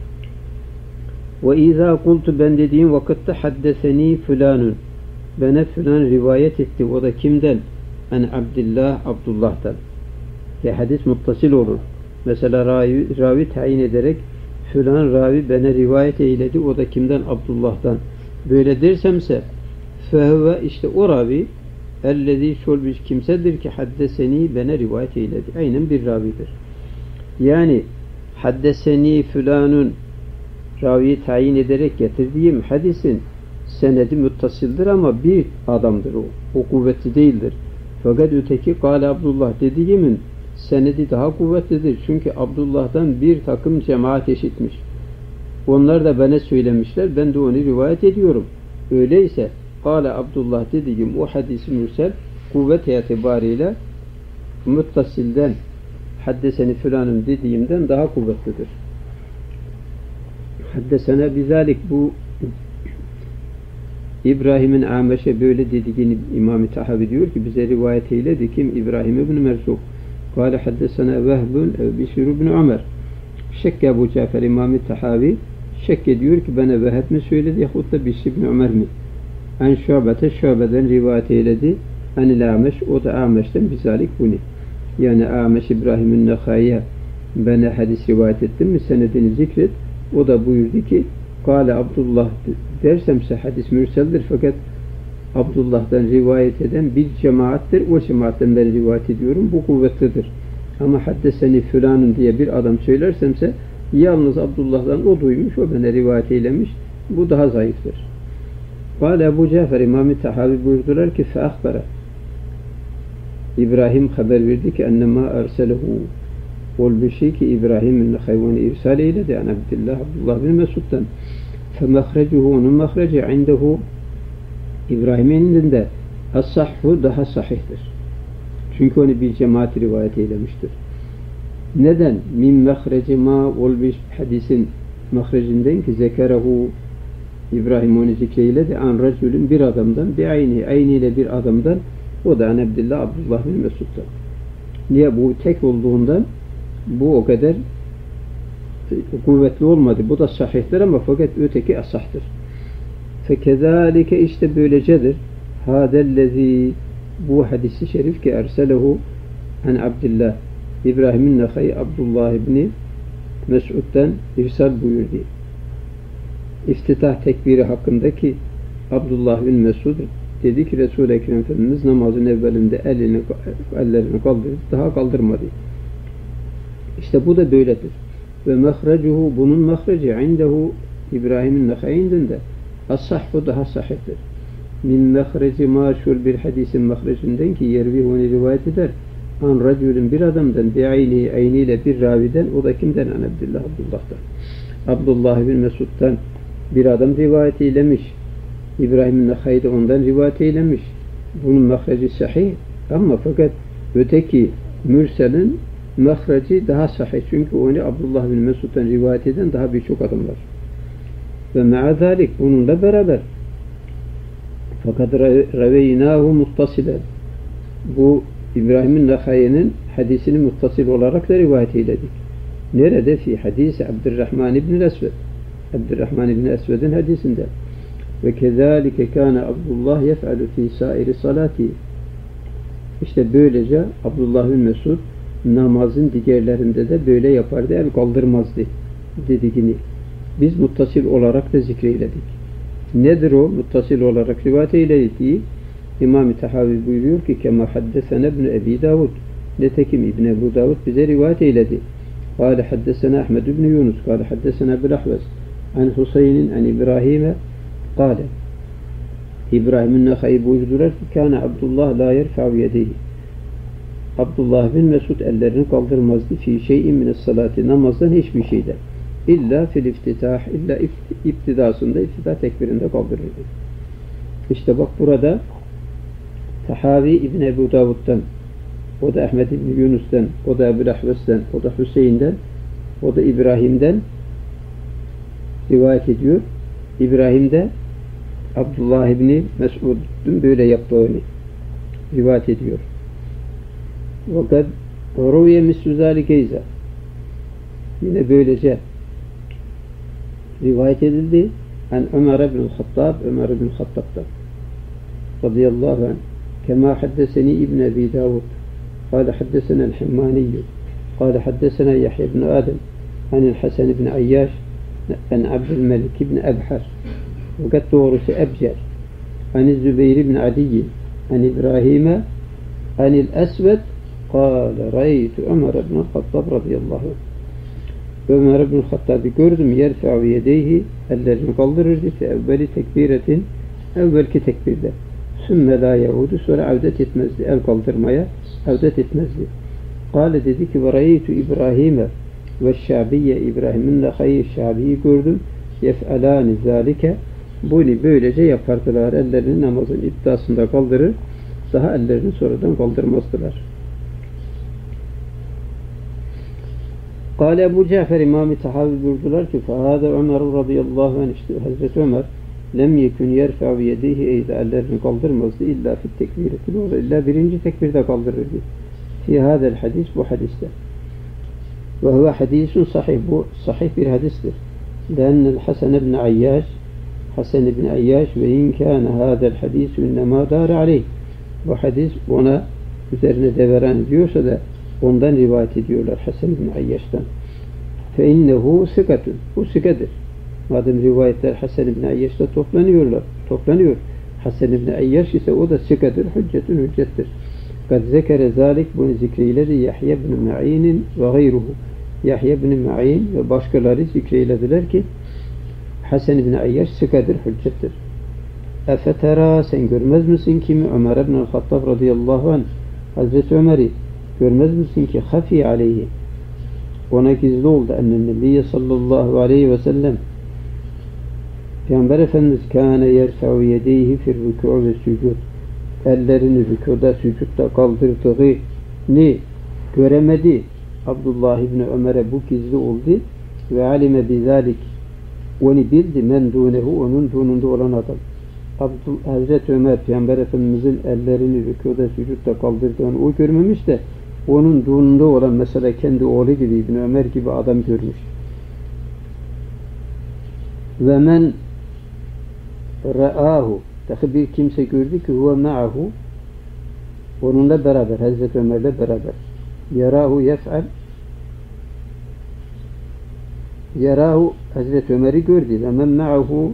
Ve izâ kultu, ben dediğim vakitte haddeseni fülanun, bana filan rivayet etti. O da kimden? En Abdullah, Abdullah'tan. Ve hadis muttasil olur. Mesela ravi tayin ederek filan ravi bana rivayet eyledi. O da kimden? Abdullah'tan. Böyle dersemse fehve, işte o ravi ellezî şol bir kimsedir ki haddeseni, bana rivayet eyledi. Aynen bir ravidir. Yani haddeseni filanun raviyi tayin ederek getirdiğim hadisin senedi muttasildir ama bir adamdır o. O kuvvetli değildir. Fakat öteki kâle Abdullah dediğimin senedi daha kuvvetlidir. Çünkü Abdullah'dan bir takım cemaat eşitmiş. Onlar da bana söylemişler. Ben de onu rivayet ediyorum. Öyleyse kâle Abdullah dediğim o hadis-i mürsel kuvvet itibariyle muttasilden haddeseni filanım dediğimden daha kuvvetlidir. Haddesene bizalik, bu İbrahim'in A'meş'e böyle dediğini İmam-ı Tahavi diyor ki bize rivayet eyledi. Kim? İbrahim ibn Merzuk. Kâle haddesene Vehbun Bişir ibn Ömer. Şekke Ebu Cafer İmam-ı Tahavi şek ediyor ki bana Vehb mi söyledi yahut da Bişir ibn Ömer mi? En Şube'den rivayet eyledi. Enil A'meş, o da A'meş'ten bizalik bunu. Yani A'meş İbrahim'in Nehai'ye bana hadis rivayet ettin mi senedini zikret. O da buyurdu ki Kâle Abdullah dersemse hadis mürseldir, fakat Abdullah'dan rivayet eden bir cemaattir. O cemaatten ben rivayet ediyorum. Bu kuvvetlidir. Ama haddeseni filanın diye bir adam söylersemse yalnız Abdullah'dan o duymuş, o bana rivayet eylemiş. Bu daha zayıftır. Kâle Ebu Cafer İmam-ı Tahavi buyurdular ki feahbara, İbrahim haber verdi ki ennemâ erselehu, ol bir şey ki İbrahim'in hayvanı irsal eyledi an Abdullah bin Mesud'dan. Femehrecuhu, onun mehreci indehu, İbrahim'in indinde as-sahhu, daha sahihtir. Çünkü onu bir cemaat rivayet eylemiştir. Neden? Min mehreci ma olmuş hadisin mehrecinden ki zekerehu İbrahim onu zikreyledi an racülün bir adamdan bir ayniyle bir adamdan o da an Abdullah bin Mesud'dan. Niye? Bu tek olduğundan bu o kadar kuvvetli olmadı. Bu da sahihtir ama fakat öteki asahtır. Fekezalike işte böylecedir. Hadellezi bu hadisi şerif ki erselehu an Abdullah İbrahim'in Nakha'i Abdullah ibni Mesud'dan irsal buyurdu. İftitah tekbiri hakkındaki Abdullah bin Mesud dedi ki Resul-i Ekrem Efendimiz namazın evvelinde ellerini kaldırdı, daha kaldırmadı. İşte bu da böyledir. Ve mehrecuhu bunun mehreci indehu İbrahim'in Nakha'i'nden as-sahhu daha sahihtir. Min mehreci maşhur bir hadisin mehrecinden ki yervi onu rivayet eder. An racülün bir adamdan bi ayniyle bir raviden o da kimden? An Abdullah'tan. Abdullah bin Mesud'dan bir adam rivayet eylemiş. İbrahim'in Nakha'i de ondan rivayet eylemiş. Bunun mehreci sahih ama fakat öteki mürselin mehreci daha sahih. Çünkü onu Abdullah bin Mesud'dan rivayet eden daha birçok adam var. Ve me'azalik bununla beraber fakat reveynahu muttasilen bu İbrahim'in Nakha'i'nin hadisini muttasil olarak da rivayet eyledik. Nerede? Fi hadisi Abdurrahman ibn Esved. Abdurrahman ibn Esved'in hadisinde. Ve kezalike kâne Abdullah yef'alu fî sâiri salâti. İşte böylece Abdullah bin Mesud namazın diğerlerinde de böyle yapardı, el kaldırmazdı dediğini. Biz muttasil olarak da zikreyledik. Nedir o? Muttasil olarak rivayet eylediği İmam-ı Tahavi buyuruyor ki kema haddesene ibn Ebi Davud. Netekim İbn Ebu Davud bize rivayet eyledi. Kâle haddesene Ahmed ibn Yunus. Kâle haddesene Ebu Ahves. An Hüseyin'in an İbrahim'e kâle. İbrahim'in Nakha'i buyurdular ki kâne Abdullah la yerfa'u yedeyhi. Abdullah bin Mesud ellerini kaldırmazdı fi şey'in mines salati namazdan hiçbir şeyden. İlla fil iftitah illa iftidasında iftitah tekbirinde kaldırırdı. İşte bak burada Tahavi İbn Ebu Davud'dan, o da Ahmed İbn Yunus'tan, o da Ebu Ahves'ten, o da Hüseyin'den, o da İbrahim'den rivayet ediyor. İbrahim'de Abdullah İbni Mesud'un böyle yaptığını rivayet ediyor. Fakat ruviye mislu zâlikeyze yine böylece rivayet edildi. An Ömer ibn Hattab'dan radıyallahu anh kema haddeseni İbn Ebi Davud kâle haddesena el-Himmaniyyü kâle haddesena Yahya ibn Adem anil Hasan ibn Ayyaş an Abdülmelik ibn Ebhar fakat doğrusu Ebcer anil Zübeyir ibn Adiyy an İbrahim'e anil Esved kâle ra'ytu Ömer ibn Hattab radıyallahu anh Ömer ibn Hattab'ı gördüm yerfe'u yedeyhi ellerini kaldırırdı fi evveli tekbiretin evvelki tekbirde sümme la yahudu sonra avdet etmezdi el kaldırmaya avdet etmezdi kâle dedi ki ve ra'ytu İbrahim'e ve Şabiye İbrahim'in Nakha'i Şabi'yi gördüm yef'alâni zâlike bunu böylece yapardılar ellerini namazın iptasında kaldırır daha ellerini sonradan kaldırmazdılar. Kâle Ebu Cafer İmam-ı Tahavi buyurdular ki فَهَذَا Ömer radıyallahu anh işte Hazreti Ömer lem yekun yerfe'u yedeyhi eyde ellerini kaldırmazdı illa fit tekbireti illa birinci tekbirde kaldırırdı. Fi hâzel hadis bu hadiste. Ve huve hadisun sahih bu sahih bir hadistir. Lennel Hasan ibn Ayyaş Hasan ibn Ayyaş ve in kâne hâzel hadisu innemâ dâre aleyh bu hadis ona üzerine deveran diyorsa da ondan rivayet ediyorlar Hasan ibn Ayyaş'tan. Fe innehu sikatun. Bu sikadır. Madem rivayetler Hasan ibn Ayyaş'ta toplanıyor. Hasan ibn Ayyaş ise o da sikadır. Hüccettir. Kad zekere zalik bunu zikreyledi Yahya ibn Ma'in'in ve gayruhu. Yahya ibn Ma'in ve başkaları zikreylediler ki Hasan ibn Ayyaş sikadır, hüccettir. Efetera sen görmez misin kimi Ömer ibn Hattab radıyallahu anh Hazreti Ömer'i görmez misin ki hafi aleyhi ona gizli oldu ennen Nebiye sallallahu aleyhi ve sellem Peygamber Efendimiz kâne yerfe'u yedeyhi fir rükû ve sücud ellerini rükûda sücutta kaldırdığı ni göremedi. Abdullah İbni Ömer'e bu gizli oldu ve alime bizalik onu bildi men dunehu onun dununda olan adam. Hazreti Ömer Peygamber Efendimizin ellerini rükûda sücutta kaldırdığını o görmemiş de onun dununda olan mesela kendi oğlu gibi İbni Ömer gibi adam görmüş. Ve men ra'ahu bir kimse gördü ki huve ma'ahu onunla beraber Hazreti Ömer'le beraber yarahu yef'al yarahu Hazreti Ömer'i gördü ve men ma'ahu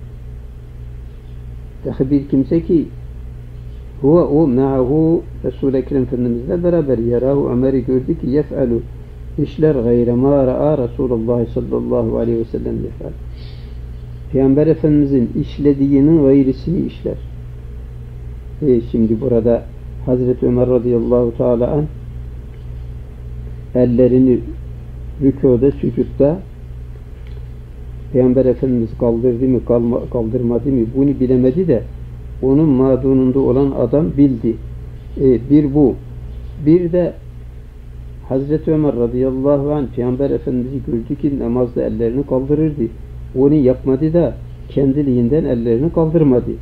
bir kimse ki huve o ma'ahu Resul-i Ekrem Efendimiz'le beraber yarahu Ömer'i gördü ki yef'alu işler gayre ma ra'a Resulullah sallallahu aleyhi ve sellem yef'al Peygamber Efendimiz'in işlediğinin gayrisini işler. Şimdi burada Hazreti Ömer radıyallahu teala anh ellerini rükûda, sücutta Peygamber Efendimiz kaldırdı mı, kaldırmadı mı bunu bilemedi de onun madununda olan adam bildi. Bir bu. Bir de Hazreti Ömer radıyallahu anh Peygamber Efendimiz'i gördü ki namazda ellerini kaldırırdı. Onu yapmadı da kendiliğinden ellerini kaldırmadı.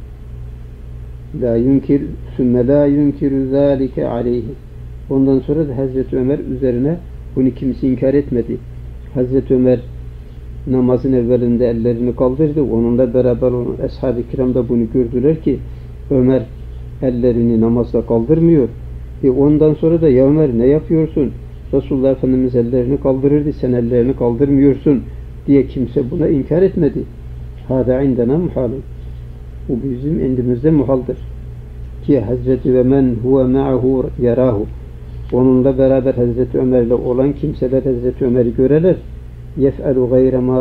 La yunkir sümme la yunkiru zâlike aleyhi. Ondan sonra da Hazreti Ömer üzerine bunu kimse inkar etmedi. Hazreti Ömer namazın evvelinde ellerini kaldırdı. Onunla beraber onun ashab-ı kiram da bunu gördüler ki Ömer ellerini namazda kaldırmıyor. Ondan sonra da ya Ömer ne yapıyorsun? Resulullah Efendimiz ellerini kaldırırdı. Sen ellerini kaldırmıyorsun diye kimse buna inkar etmedi. Hâdâ indena muhalun. Bu bizim indimizde muhaldır. Ki Hazreti ve men huve ma'ahu yarahu. Onunla beraber Hazreti Ömer'le olan kimseler Hazreti Ömer'i göreler. Yef'alu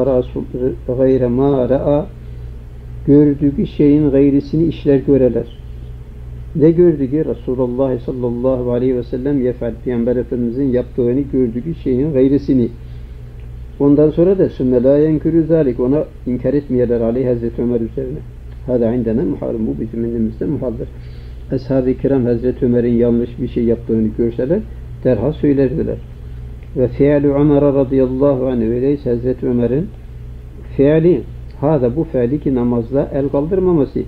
gayre ma ra'a gördüğü şeyin gayrisini işler göreler. Ne gördü ki Resulullah sallallahu aleyhi ve sellem yef'al Peygamber Efendimizin yaptığını gördüğü şeyin gayrisini. Ondan sonra da sümme la yenkürü zalik ona inkar etmeyeler aleyhi Hazreti Ömer üzerine. Hâdâ indena muhalun. Bu bizim indimizde muhaldır. Ashab-ı kiram Hazreti Ömer'in yanlış bir şey yaptığını görseler derhal söylerdiler. Ve fi'lu Ömer radıyallahu anh öyleyse Hazreti Ömer'in fi'li hâdâ bu fi'li ki namazda el kaldırmaması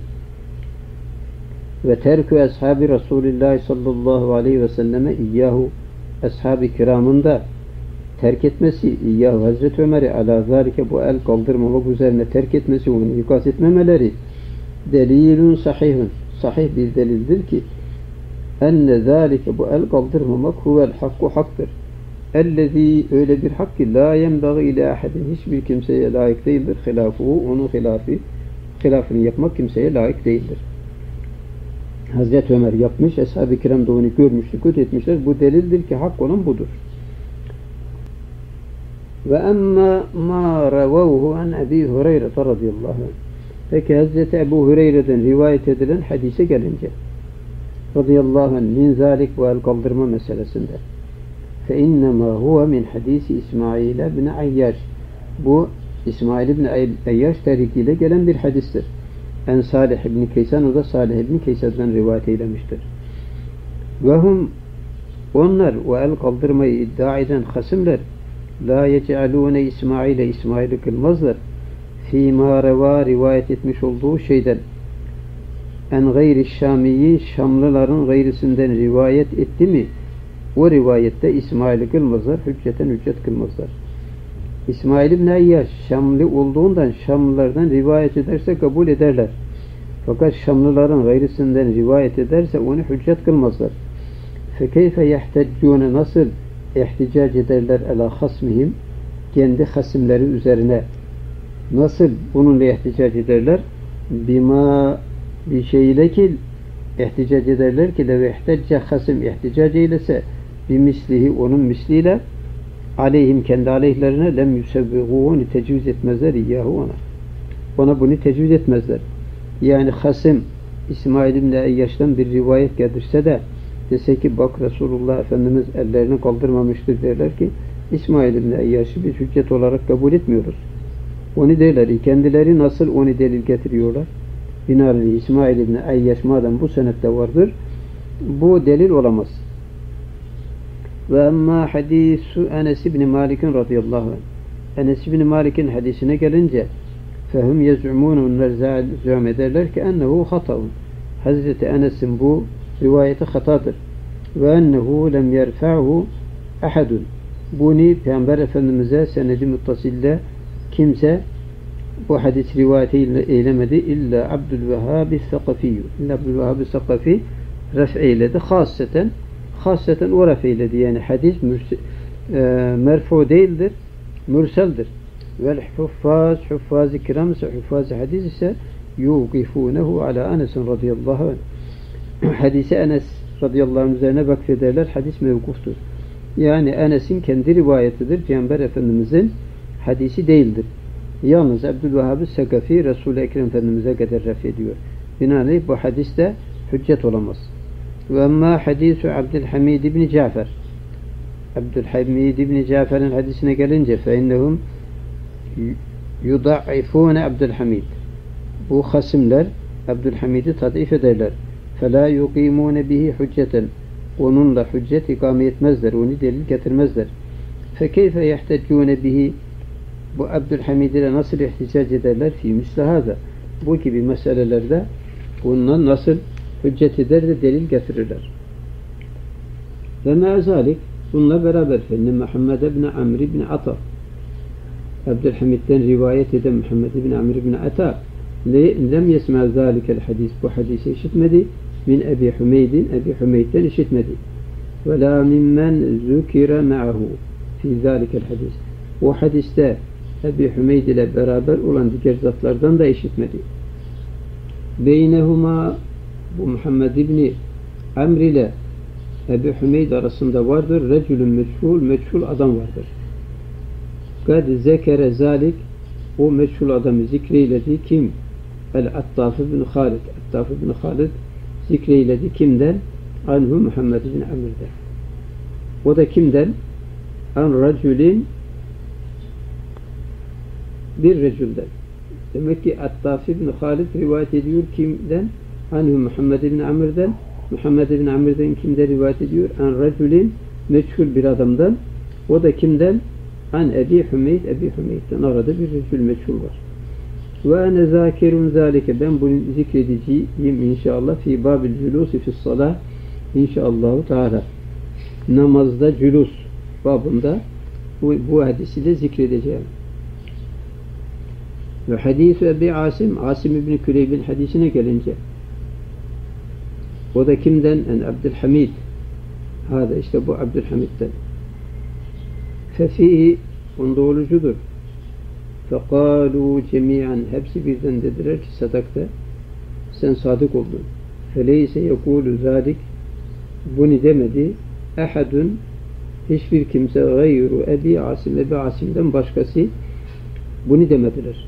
ve terkü ashabi Resulullah sallallahu aleyhi ve selleme iyyahu ashab-ı kiramın da terk etmesi iyyahu Hazreti Ömer'i ala zâlike bu el kaldırmamak üzerine terk etmesi onu ikaz etmemeleri delilun sahihun sahih bir delildir ki enne zâlike bu el kaldırmamak huvel hakku haktır. Ellezî öyle bir hak ki la yenbâgı ile ahedin hiçbir kimseye layık değildir. Hilafuhu onun hilafını yapmak kimseye layık değildir. Hazreti Ömer yapmış, ashab-ı kiram da onu görmüş, sükût etmişler. Bu delildir ki hak olan budur. Ve emmâ mâ revâhu an Ebi Hureyre radıyallahu anh. Peki Hazreti Ebu Hureyre'den rivayet edilen hadise gelince radıyallahu anh min zâlik bu el kaldırma meselesinde fe innemâ huve min hadisi İsmail ibn Ayyaş bu İsmail ibn Ayyaş tarikiyle gelen bir hadistir. En Salih ibn Keysan o da Salih ibn Keysan'dan rivayet eylemiştir. Ve hum onlar o el kaldırmayı iddia eden hasımlar la yec'alûne İsmail'i kılmazlar. Fîmâ revâ rivayet etmiş olduğu şeyden en gayri Şamiyyi Şamlıların gayrisinden rivayet etti mi o rivayette İsmail'i kılmazlar. Hüccet kılmazlar. İsmail ibn Ayyaş Şamlı olduğundan Şamlılardan rivayet ederse kabul ederler. Fakat Şamlıların gayrisinden rivayet ederse onu hüccet kılmazlar. Fekeyfe yehteccûne nasıl ihticac ederler ala hasmihim kendi hasimleri üzerine nasıl bununla ihticac ederler? Bima bir şeyle ki ihticac ederler ki lev ihtecce hasim ihticac eylese bimislihi onun misliyle aleyhim kendi aleyhlerine lem yusevviguhuni tecviz etmezler iyyahu ona bunu tecviz etmezler. Yani hasım İsmail ibn Ayyaş'tan bir rivayet getirse de dese ki bak Resulullah Efendimiz ellerini kaldırmamıştır derler ki İsmail ibn Ayyaş'ı biz hüccet olarak kabul etmiyoruz. Onu derler. Kendileri nasıl onu delil getiriyorlar? Binaenaleyh İsmail ibn Ayyaş madem bu senette vardır bu delil olamaz. Ve emma hadisu Enes ibn Malik radıyallahu anh. Enes ibn Malik'in hadisine gelince fehum yez'umun, onlar zâm ederler ki ennehu hata'un. Hazreti Enes'in bu rivayeti hatadır. Ve ennehu lem yerfa'hu ahadun. Bunu Peygamber Efendimiz'e senedi muttasilde kimse bu hadis rivayeti eylemedi. İlla Abdülvehhab-i Sakafiyyü. İlla Abdülvehhab-i Sakafi ref eyledi. Hasseten o ref eyledi. Yani hadis merfu değildir. Mürseldir. Vel huffaz-ı kiram ise huffaz-ı hadis ise yuqifunehu ala Enes'in radıyallahu anh. Hadise Enes radıyallahu anh üzerine vakfederler. Hadis mevkuftur. Yani Enes'in kendi rivayetidir. Peygamber Efendimiz'in hadisi değildir. Yalnız Abdülvehhab-ı Sakafi Resul-i Ekrem Efendimiz'e kadar ref ediyor. Binaenaleyh bu hadis de hüccet olamaz. Ve emmâ hadisu Abdülhamid ibn Cafer. Abdülhamid ibn Cafer'in hadisine gelince فَاِنَّهُمْ يُضَعِّفُونَ Abdülhamid. Bu hasimler Abdülhamid'i tadif ederler. فَلَا يُقِيمُونَ بِهِ hücceten. Onunla hüccet ikame etmezler. Onu delil getirmezler. فَكَيْفَ يَحْتَجُّونَ بِهِ. Bu Abdülhamid ile nasıl ihticac ederler? Fî mislâhâzâ. Bu gibi meselelerde bununla nasıl hüccet eder de delil getirirler. Ve me'azalik bununla beraber fenne Muhammed ibn Amr ibn Ata, Abdülhamid'den rivayet eden Muhammed ibn Amr ibn Ata lem yesme zâlikel hadis, bu hadisi işitmedi. Min Ebi Hümeyd'in, Ebi Hümeyd'den işitmedi. Ve la mimmen zükire me'ahu fî zâlikel hadis. O hadiste Ebi Hümeyd ile beraber olan diğer zatlardan da işitmedi. Beynehuma, bu Muhammed ibn Amr ile Ebu Hümeyd arasında vardır. Recülün meçhul adam vardır. Kad zekere zalik, o meçhul adamı zikreyledi. Kim? El-Attaf ibn Halid. Attaf ibn Halid zikreyledi. Kimden? Anhu Muhammed ibn Amr'den. O da kimden? An recülün, bir recülden. Demek ki Attaf ibn Halid rivayet ediyor kimden? Anhu Muhammed ibn Amr'den. Muhammed ibn Amr'den kimden rivayet ediyor? An recülün, meçhul bir adamdan. O da kimden? An Ebi Hümeyd, Ebi Hümeyd'den. Arada bir recül meçhul var. Ve ene zâkirun zâlike, ben bunu zikredeceğim inşallah fi babil culusi fis salah, inşallahu teala. Namazda cülus babında bu hadisi de zikredeceğim. Ve hadis-i Ebi Asim ibn Küleyb'in hadisine gelince, o da kimden? En Abdülhamid. Hada işte bu Abdülhamid'den. Fefihi, onda olucudur. Fekalu cemiyen, hepsi birden dediler ki sadakta, sen sadık oldun. Feleyse yekulu zalik, bunu demedi. Ehadun, hiçbir kimse gayru Ebi Asim'den başkası bunu demediler.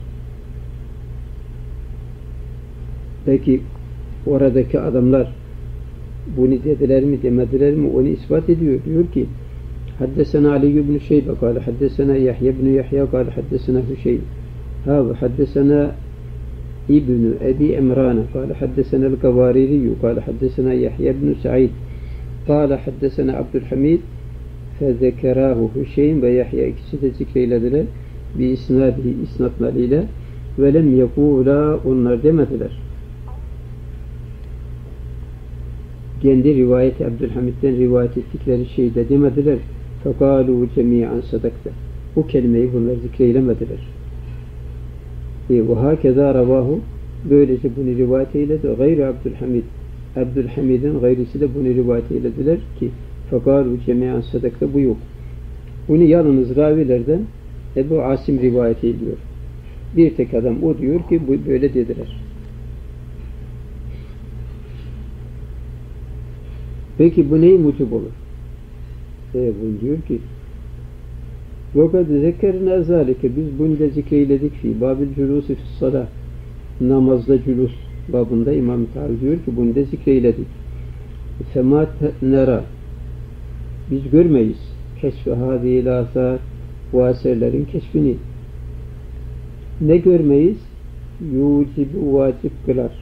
Peki oradaki adamlar bunu dediler mi demediler mi, onu ispat ediyor. Diyor ki Haddesena Ali ibn Şeybe kâle haddesena Yahya ibn Yahya kâle haddesena Hüseyin ve haddesena İbn Ebi Emrana kâle haddesena el-Kavaririyyü kâle haddesena Yahya ibn Sa'id kâle haddesena Abdülhamid fezekerahu Hüseyin ve Yahya, ikisi de zikreylediler bi isnadihi, isnatlarıyla ve lem yekûlâ, onlar demediler. Kendi rivayeti Abdülhamid'den rivayet ettikleri şeyde demediler. فَقَالُوا جَمِيعًا صَدَقْتَ. Bu kelimeyi bunlar zikreylemediler. وَهَكَذَا رَوَاهُ, böylece bunu rivayet eyledi. Gayri Abdülhamid, Abdülhamid'in gayrisi de bunu rivayet eylediler ki فَقَالُوا جَمِيعًا صَدَقْتَ, bu yok. Bunu yalnız ravilerden Ebu Asim rivayet ediyor. Bir tek adam o diyor ki bu böyle dediler. Peki bu neyi mucib olur? Bu diyor ki وَقَدْ ذَكَرْنَا ذَٰلِكَ, biz bunu da zikreyledik fi babil culusi fis salah, namazda cülus babında İmam-ı Teala diyor ki bunu da zikreyledik. فَمَا نَرَى, biz görmeyiz keşf-i hâzî lâsâr, bu eserlerin keşfini. Ne görmeyiz? Yucibu, vacip kılar.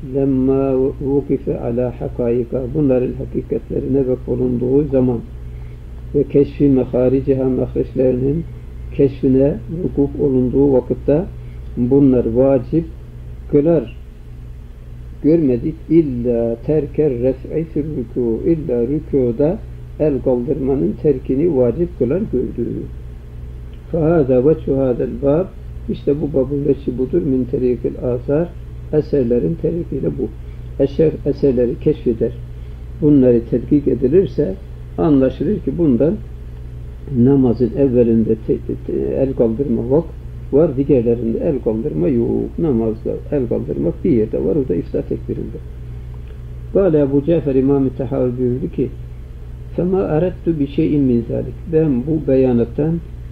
Lemma vukife ala hakayika, bunların hakikatlerine bak olunduğu zaman ve keşfi mehariciha mahreçlerinin keşfine vukuf olunduğu vakitte bunlar vacip kılar. Görmedik illa terker ref'i fir rükû, illa rükûda el kaldırmanın terkini vacip kılar gördü. Fahâdâ ve çuhâdel bab, işte bu babın veçi budur. Min terikil asar, eserlerin terikiyle bu. Eserleri keşfeder. Bunları tetkik edilirse anlaşılır ki bundan namazın evvelinde el kaldırma var, diğerlerinde el kaldırma yok. Namazda el kaldırmak bir yerde var, o da iftihar tekbirinde. Böyle Ebu Cafer İmam-ı Tahavi buyurdu ki فَمَا اَرَدْتُ بِشَيْءٍ مِنْ ذَلِكَ, ben bu beyanattan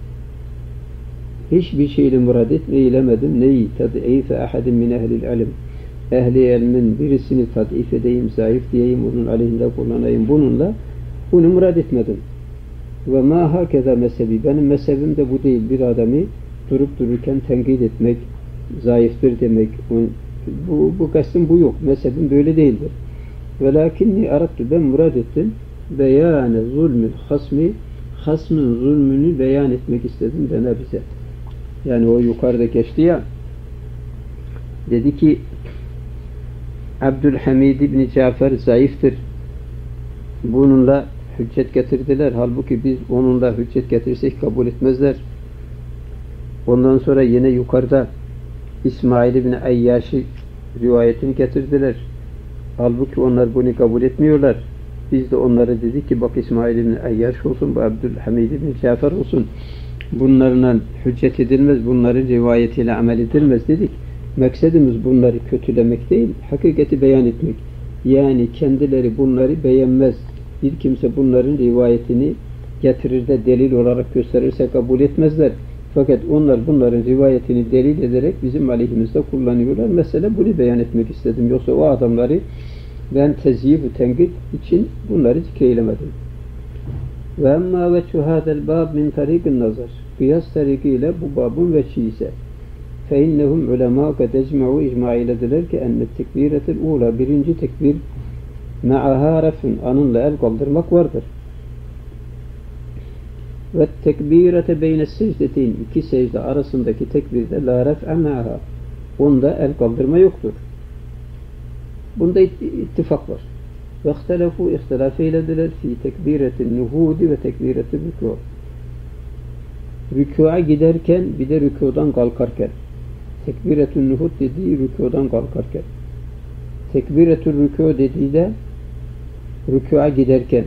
hiçbir şeyle murad eylemedim. Neyi? Tad'ife ahadin min ehlil ilim. Ehli ilmin birisini tad'if edeyim, zayıf diyeyim, onun aleyhinde kullanayım. Bununla bunu murad etmedim. Ve ma hakeza mezhebi. Benim mezhebim de bu değil. Bir adamı durup dururken tenkit etmek, zayıftır demek. Bu kastım bu yok. Mezhebim böyle değildir. Velakinni arattu, ben murad ettim. Beyane zulmül hasmi, hasmın zulmünü beyan etmek istedim dene bize. Yani o yukarıda geçti ya, dedi ki Abdülhamid İbni Cafer zayıftır. Bununla hüccet getirdiler. Halbuki biz onunla hüccet getirsek kabul etmezler. Ondan sonra yine yukarıda İsmail İbni Ayyaş'ı rivayetini getirdiler. Halbuki onlar bunu kabul etmiyorlar. Biz de onlara dedik ki bak İsmail İbni Ayyaş olsun, bu Abdülhamid İbni Cafer olsun. Bunlarla hüccet edilmez, bunların rivayetiyle amel edilmez dedik. Maksadımız bunları kötülemek değil, hakikati beyan etmek. Yani kendileri bunları beğenmez. Bir kimse bunların rivayetini getirir de delil olarak gösterirse kabul etmezler. Fakat onlar bunların rivayetini delil ederek bizim aleyhimizde kullanıyorlar. Mesela bunu beyan etmek istedim. Yoksa o adamları ben tezyif ve tenkit için bunları zikreylemedim. Ve emmâ veçhu hâdel bâb min tariqin nazar. Kıyas tarikiyle bu babın veçhi ise فَاِنَّهُمْ عُلَمَا قَدْ اَجْمَعُوا icma eylediler ki enne tekbiretel ula, birinci tekbir me'aha ref'ün, anınla el kaldırmak vardır. Ve tekbirete beyne secdeteyn, iki secde arasındaki tekbirde la ref'e me'aha, onda el kaldırma yoktur. Bunda ittifak var. Ve ihtilaf eylediler fi tekbiretin nuhudi ve tekbiretin rükû. Rükû'a giderken bir de rükûdan kalkarken. Tekbiretün nuhud dediği rükûdan kalkarken. Tekbiretün rükû dediği de rükû'a giderken.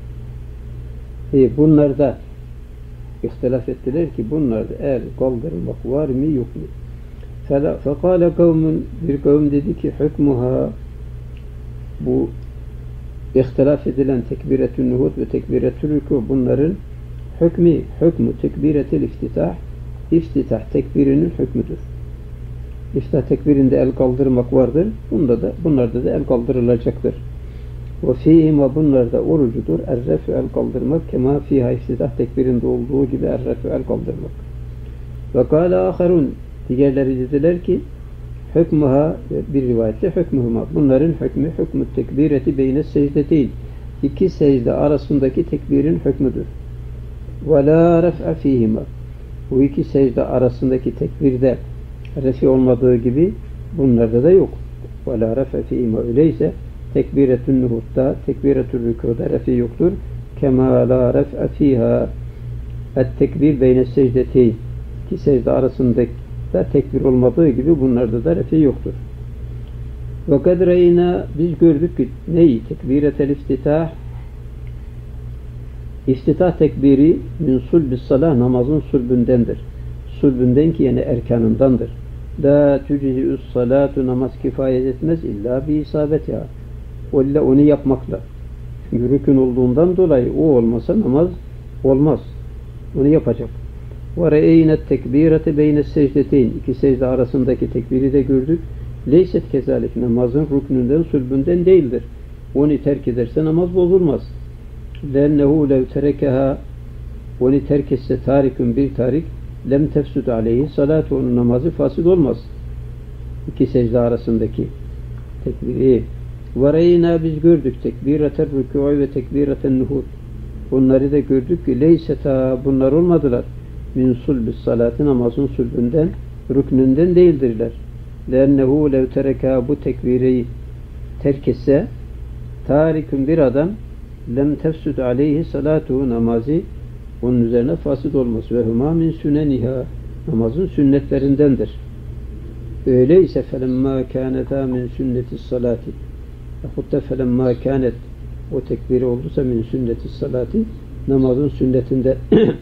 Bunlarda ihtilaf ettiler ki bunlarda el kaldırmak var mı yok mu? Fekâle kavmun, bir kavim dedi ki hükmuha, bu ihtilaf edilen tekbiretün nuhud ve tekbiretün rükû, bunların hükmü tekbiretil iftitah, iftitah tekbirinin hükmüdür. İftitah tekbirinde el kaldırmak vardır. Bunlarda da el kaldırılacaktır. Ve fîhîmâ, bunlarda orucudur. Er-ref'ü, el kaldırmak, kemâ fîhâ iftitah tekbirinde olduğu gibi er-ref'ü, el kaldırmak. Ve kâle âkharûn, diğerleri dediler ki hükmüha, bir rivayette hükmühüma, bunların hükmü tekbireti beyne secdeteyn, iki secde arasındaki tekbirin hükmüdür. Ve lâ ref'e fîhîmâ, bu iki secde arasındaki tekbirde refi olmadığı gibi bunlarda da yok. Ve lâ ref'e fîhîmâ, öyleyse tekbiretün nuhudda, tekbiretün rükûda refi yoktur. Kemâ lâ ref'e fîhâ et-tekbir beyne secdeteyn, iki secde arasındaki da tekbir olmadığı gibi bunlarda da refi yoktur. Ve kadreyna, biz gördük ki neyi? Tekbiretel iftitah, iftitah tekbiri min sulbis salah, namazın sulbündendir. Sulbünden ki yani erkanındandır. La tücizi'üs salatu, namaz kifayet etmez illa bi isabetiha, illa onu yapmakla. Çünkü rükün olduğundan dolayı o olmasa namaz olmaz. Onu yapacak. وَرَيْنَ التَّكْبِيرَةِ بَيْنَ السَّجْدَتَيْنِ, iki secde arasındaki tekbiri de gördük. Leyset kezalik, namazın rüknünden, sülbünden değildir. Onu terk ederse namaz bozulmaz. لَنَّهُ لَوْ تَرَكَهَا, onu terk etse tarikün, bir tarik, lem tefsud aleyhi salatu, onun namazı fasid olmaz. İki secde arasındaki tekbiri. وَرَيْنَا, biz gördük tekbiratel rükû ve tekbiratel nuhud, Onları da gördük ki leyseta, bunlar olmadılar. Min sulbis salati, namazın sulbünden, rüknünden değildirler. Lennehu lev tereka, bu tekbireyi terk etse, tarikün bir adam, lem tefsud aleyhi salatuhu, namazı onun üzerine fasit olmaz. Ve huma min süneniha, namazın sünnetlerindendir. Öyleyse felemma kânetâ min sünnetis salati, yahut da felemma kânet, o tekbiri olduysa min sünnetis salati, namazın sünnetinde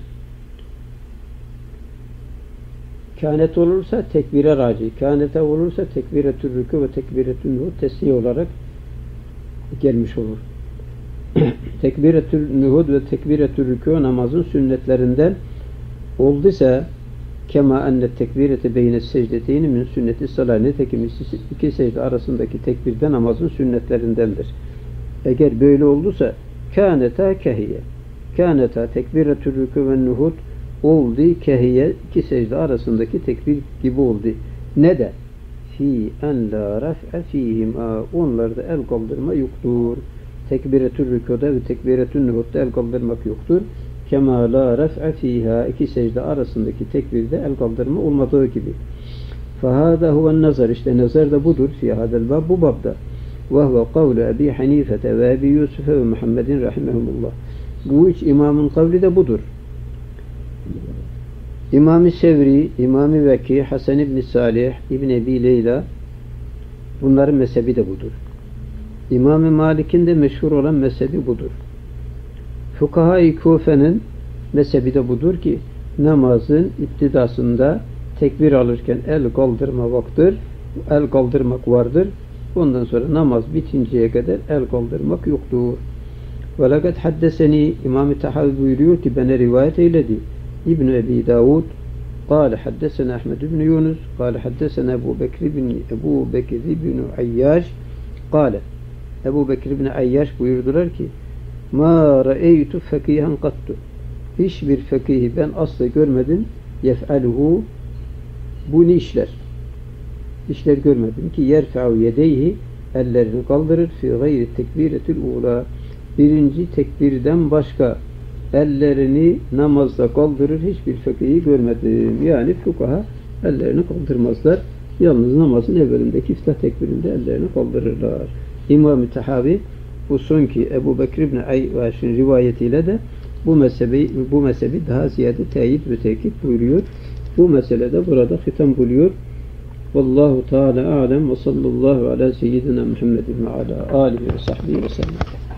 kânet olursa tekbire raci, kânete olursa tekbiretü rükû ve tekbiretü nuhud tesniye olarak gelmiş olur. Tekbiretü nuhud ve tekbiretü rükû namazın sünnetlerinden olduysa kema enne tekbirete beyne secdeteyni min sünneti salat, nitekim iki secde arasındaki tekbirde namazın sünnetlerindendir. Eğer böyle olduysa kâneta kehiye, kâneta tekbiretü rükû ve nuhud oldu kehiye, iki secde arasındaki tekbir gibi oldu. Ne de? Fi en la raf'e fihima, onlarda el kaldırma yoktur. Tekbiretü rükûda ve tekbiretü nuhudda el kaldırmak yoktur. Kema la raf'e fiha, iki secde arasındaki tekbirde el kaldırma olmadığı gibi. Fahâdâ huven nazar, işte nazar da budur. Fi hadel bab, bu babda. Ve huve kavlu Ebi Hanifete ve Ebi Yusuf ve Muhammedin rahimehumullah. Bu üç imamın kavli de budur. İmam-ı Sevri, İmam-ı Veki, Hasan İbn Salih, İbn Ebi Leyla, bunların mezhebi de budur. İmam-ı Malik'in de meşhur olan mezhebi budur. Fukaha-i Kufe'nin mezhebi de budur ki namazın iptidasında tekbir alırken el kaldırma vaktir, el kaldırmak vardır. Ondan sonra namaz bitinceye kadar el kaldırmak yoktur. Ve lekad haddeseni, İmam-ı Tahavi buyuruyor ki bana rivayet eyledi. İbn Ebi Davud قال حدثنا أحمد بن يونس قال حدثنا أبو بكر بن عياش قال Ebu Bekir bin Ayyaş buyurdular ki ma ra'eytu fakihan qattu, hiçbir fakihi ben asla görmedim yef'aluhu, bunu işler görmedim ki yerfa'u yedeyhi, ellerini kaldırır fi gayri tekbiretil ula, birinci tekbirden başka ellerini namazda kaldırır, hiçbir fakihi görmedim. Yani fukaha ellerini kaldırmazlar. Yalnız namazın evvelindeki iftah tekbirinde ellerini kaldırırlar. İmam-ı Tahavi bu sonki Ebu Bekir ibn Ayyaş'ın rivayetiyle de bu mezhebi daha ziyade teyit ve tekit buyuruyor. Bu meselede burada hitam buluyor. Vallahu Teala alem ve sallallahu ala seyyidina Muhammedin ve ala alihi ve sahbihi ve sellem.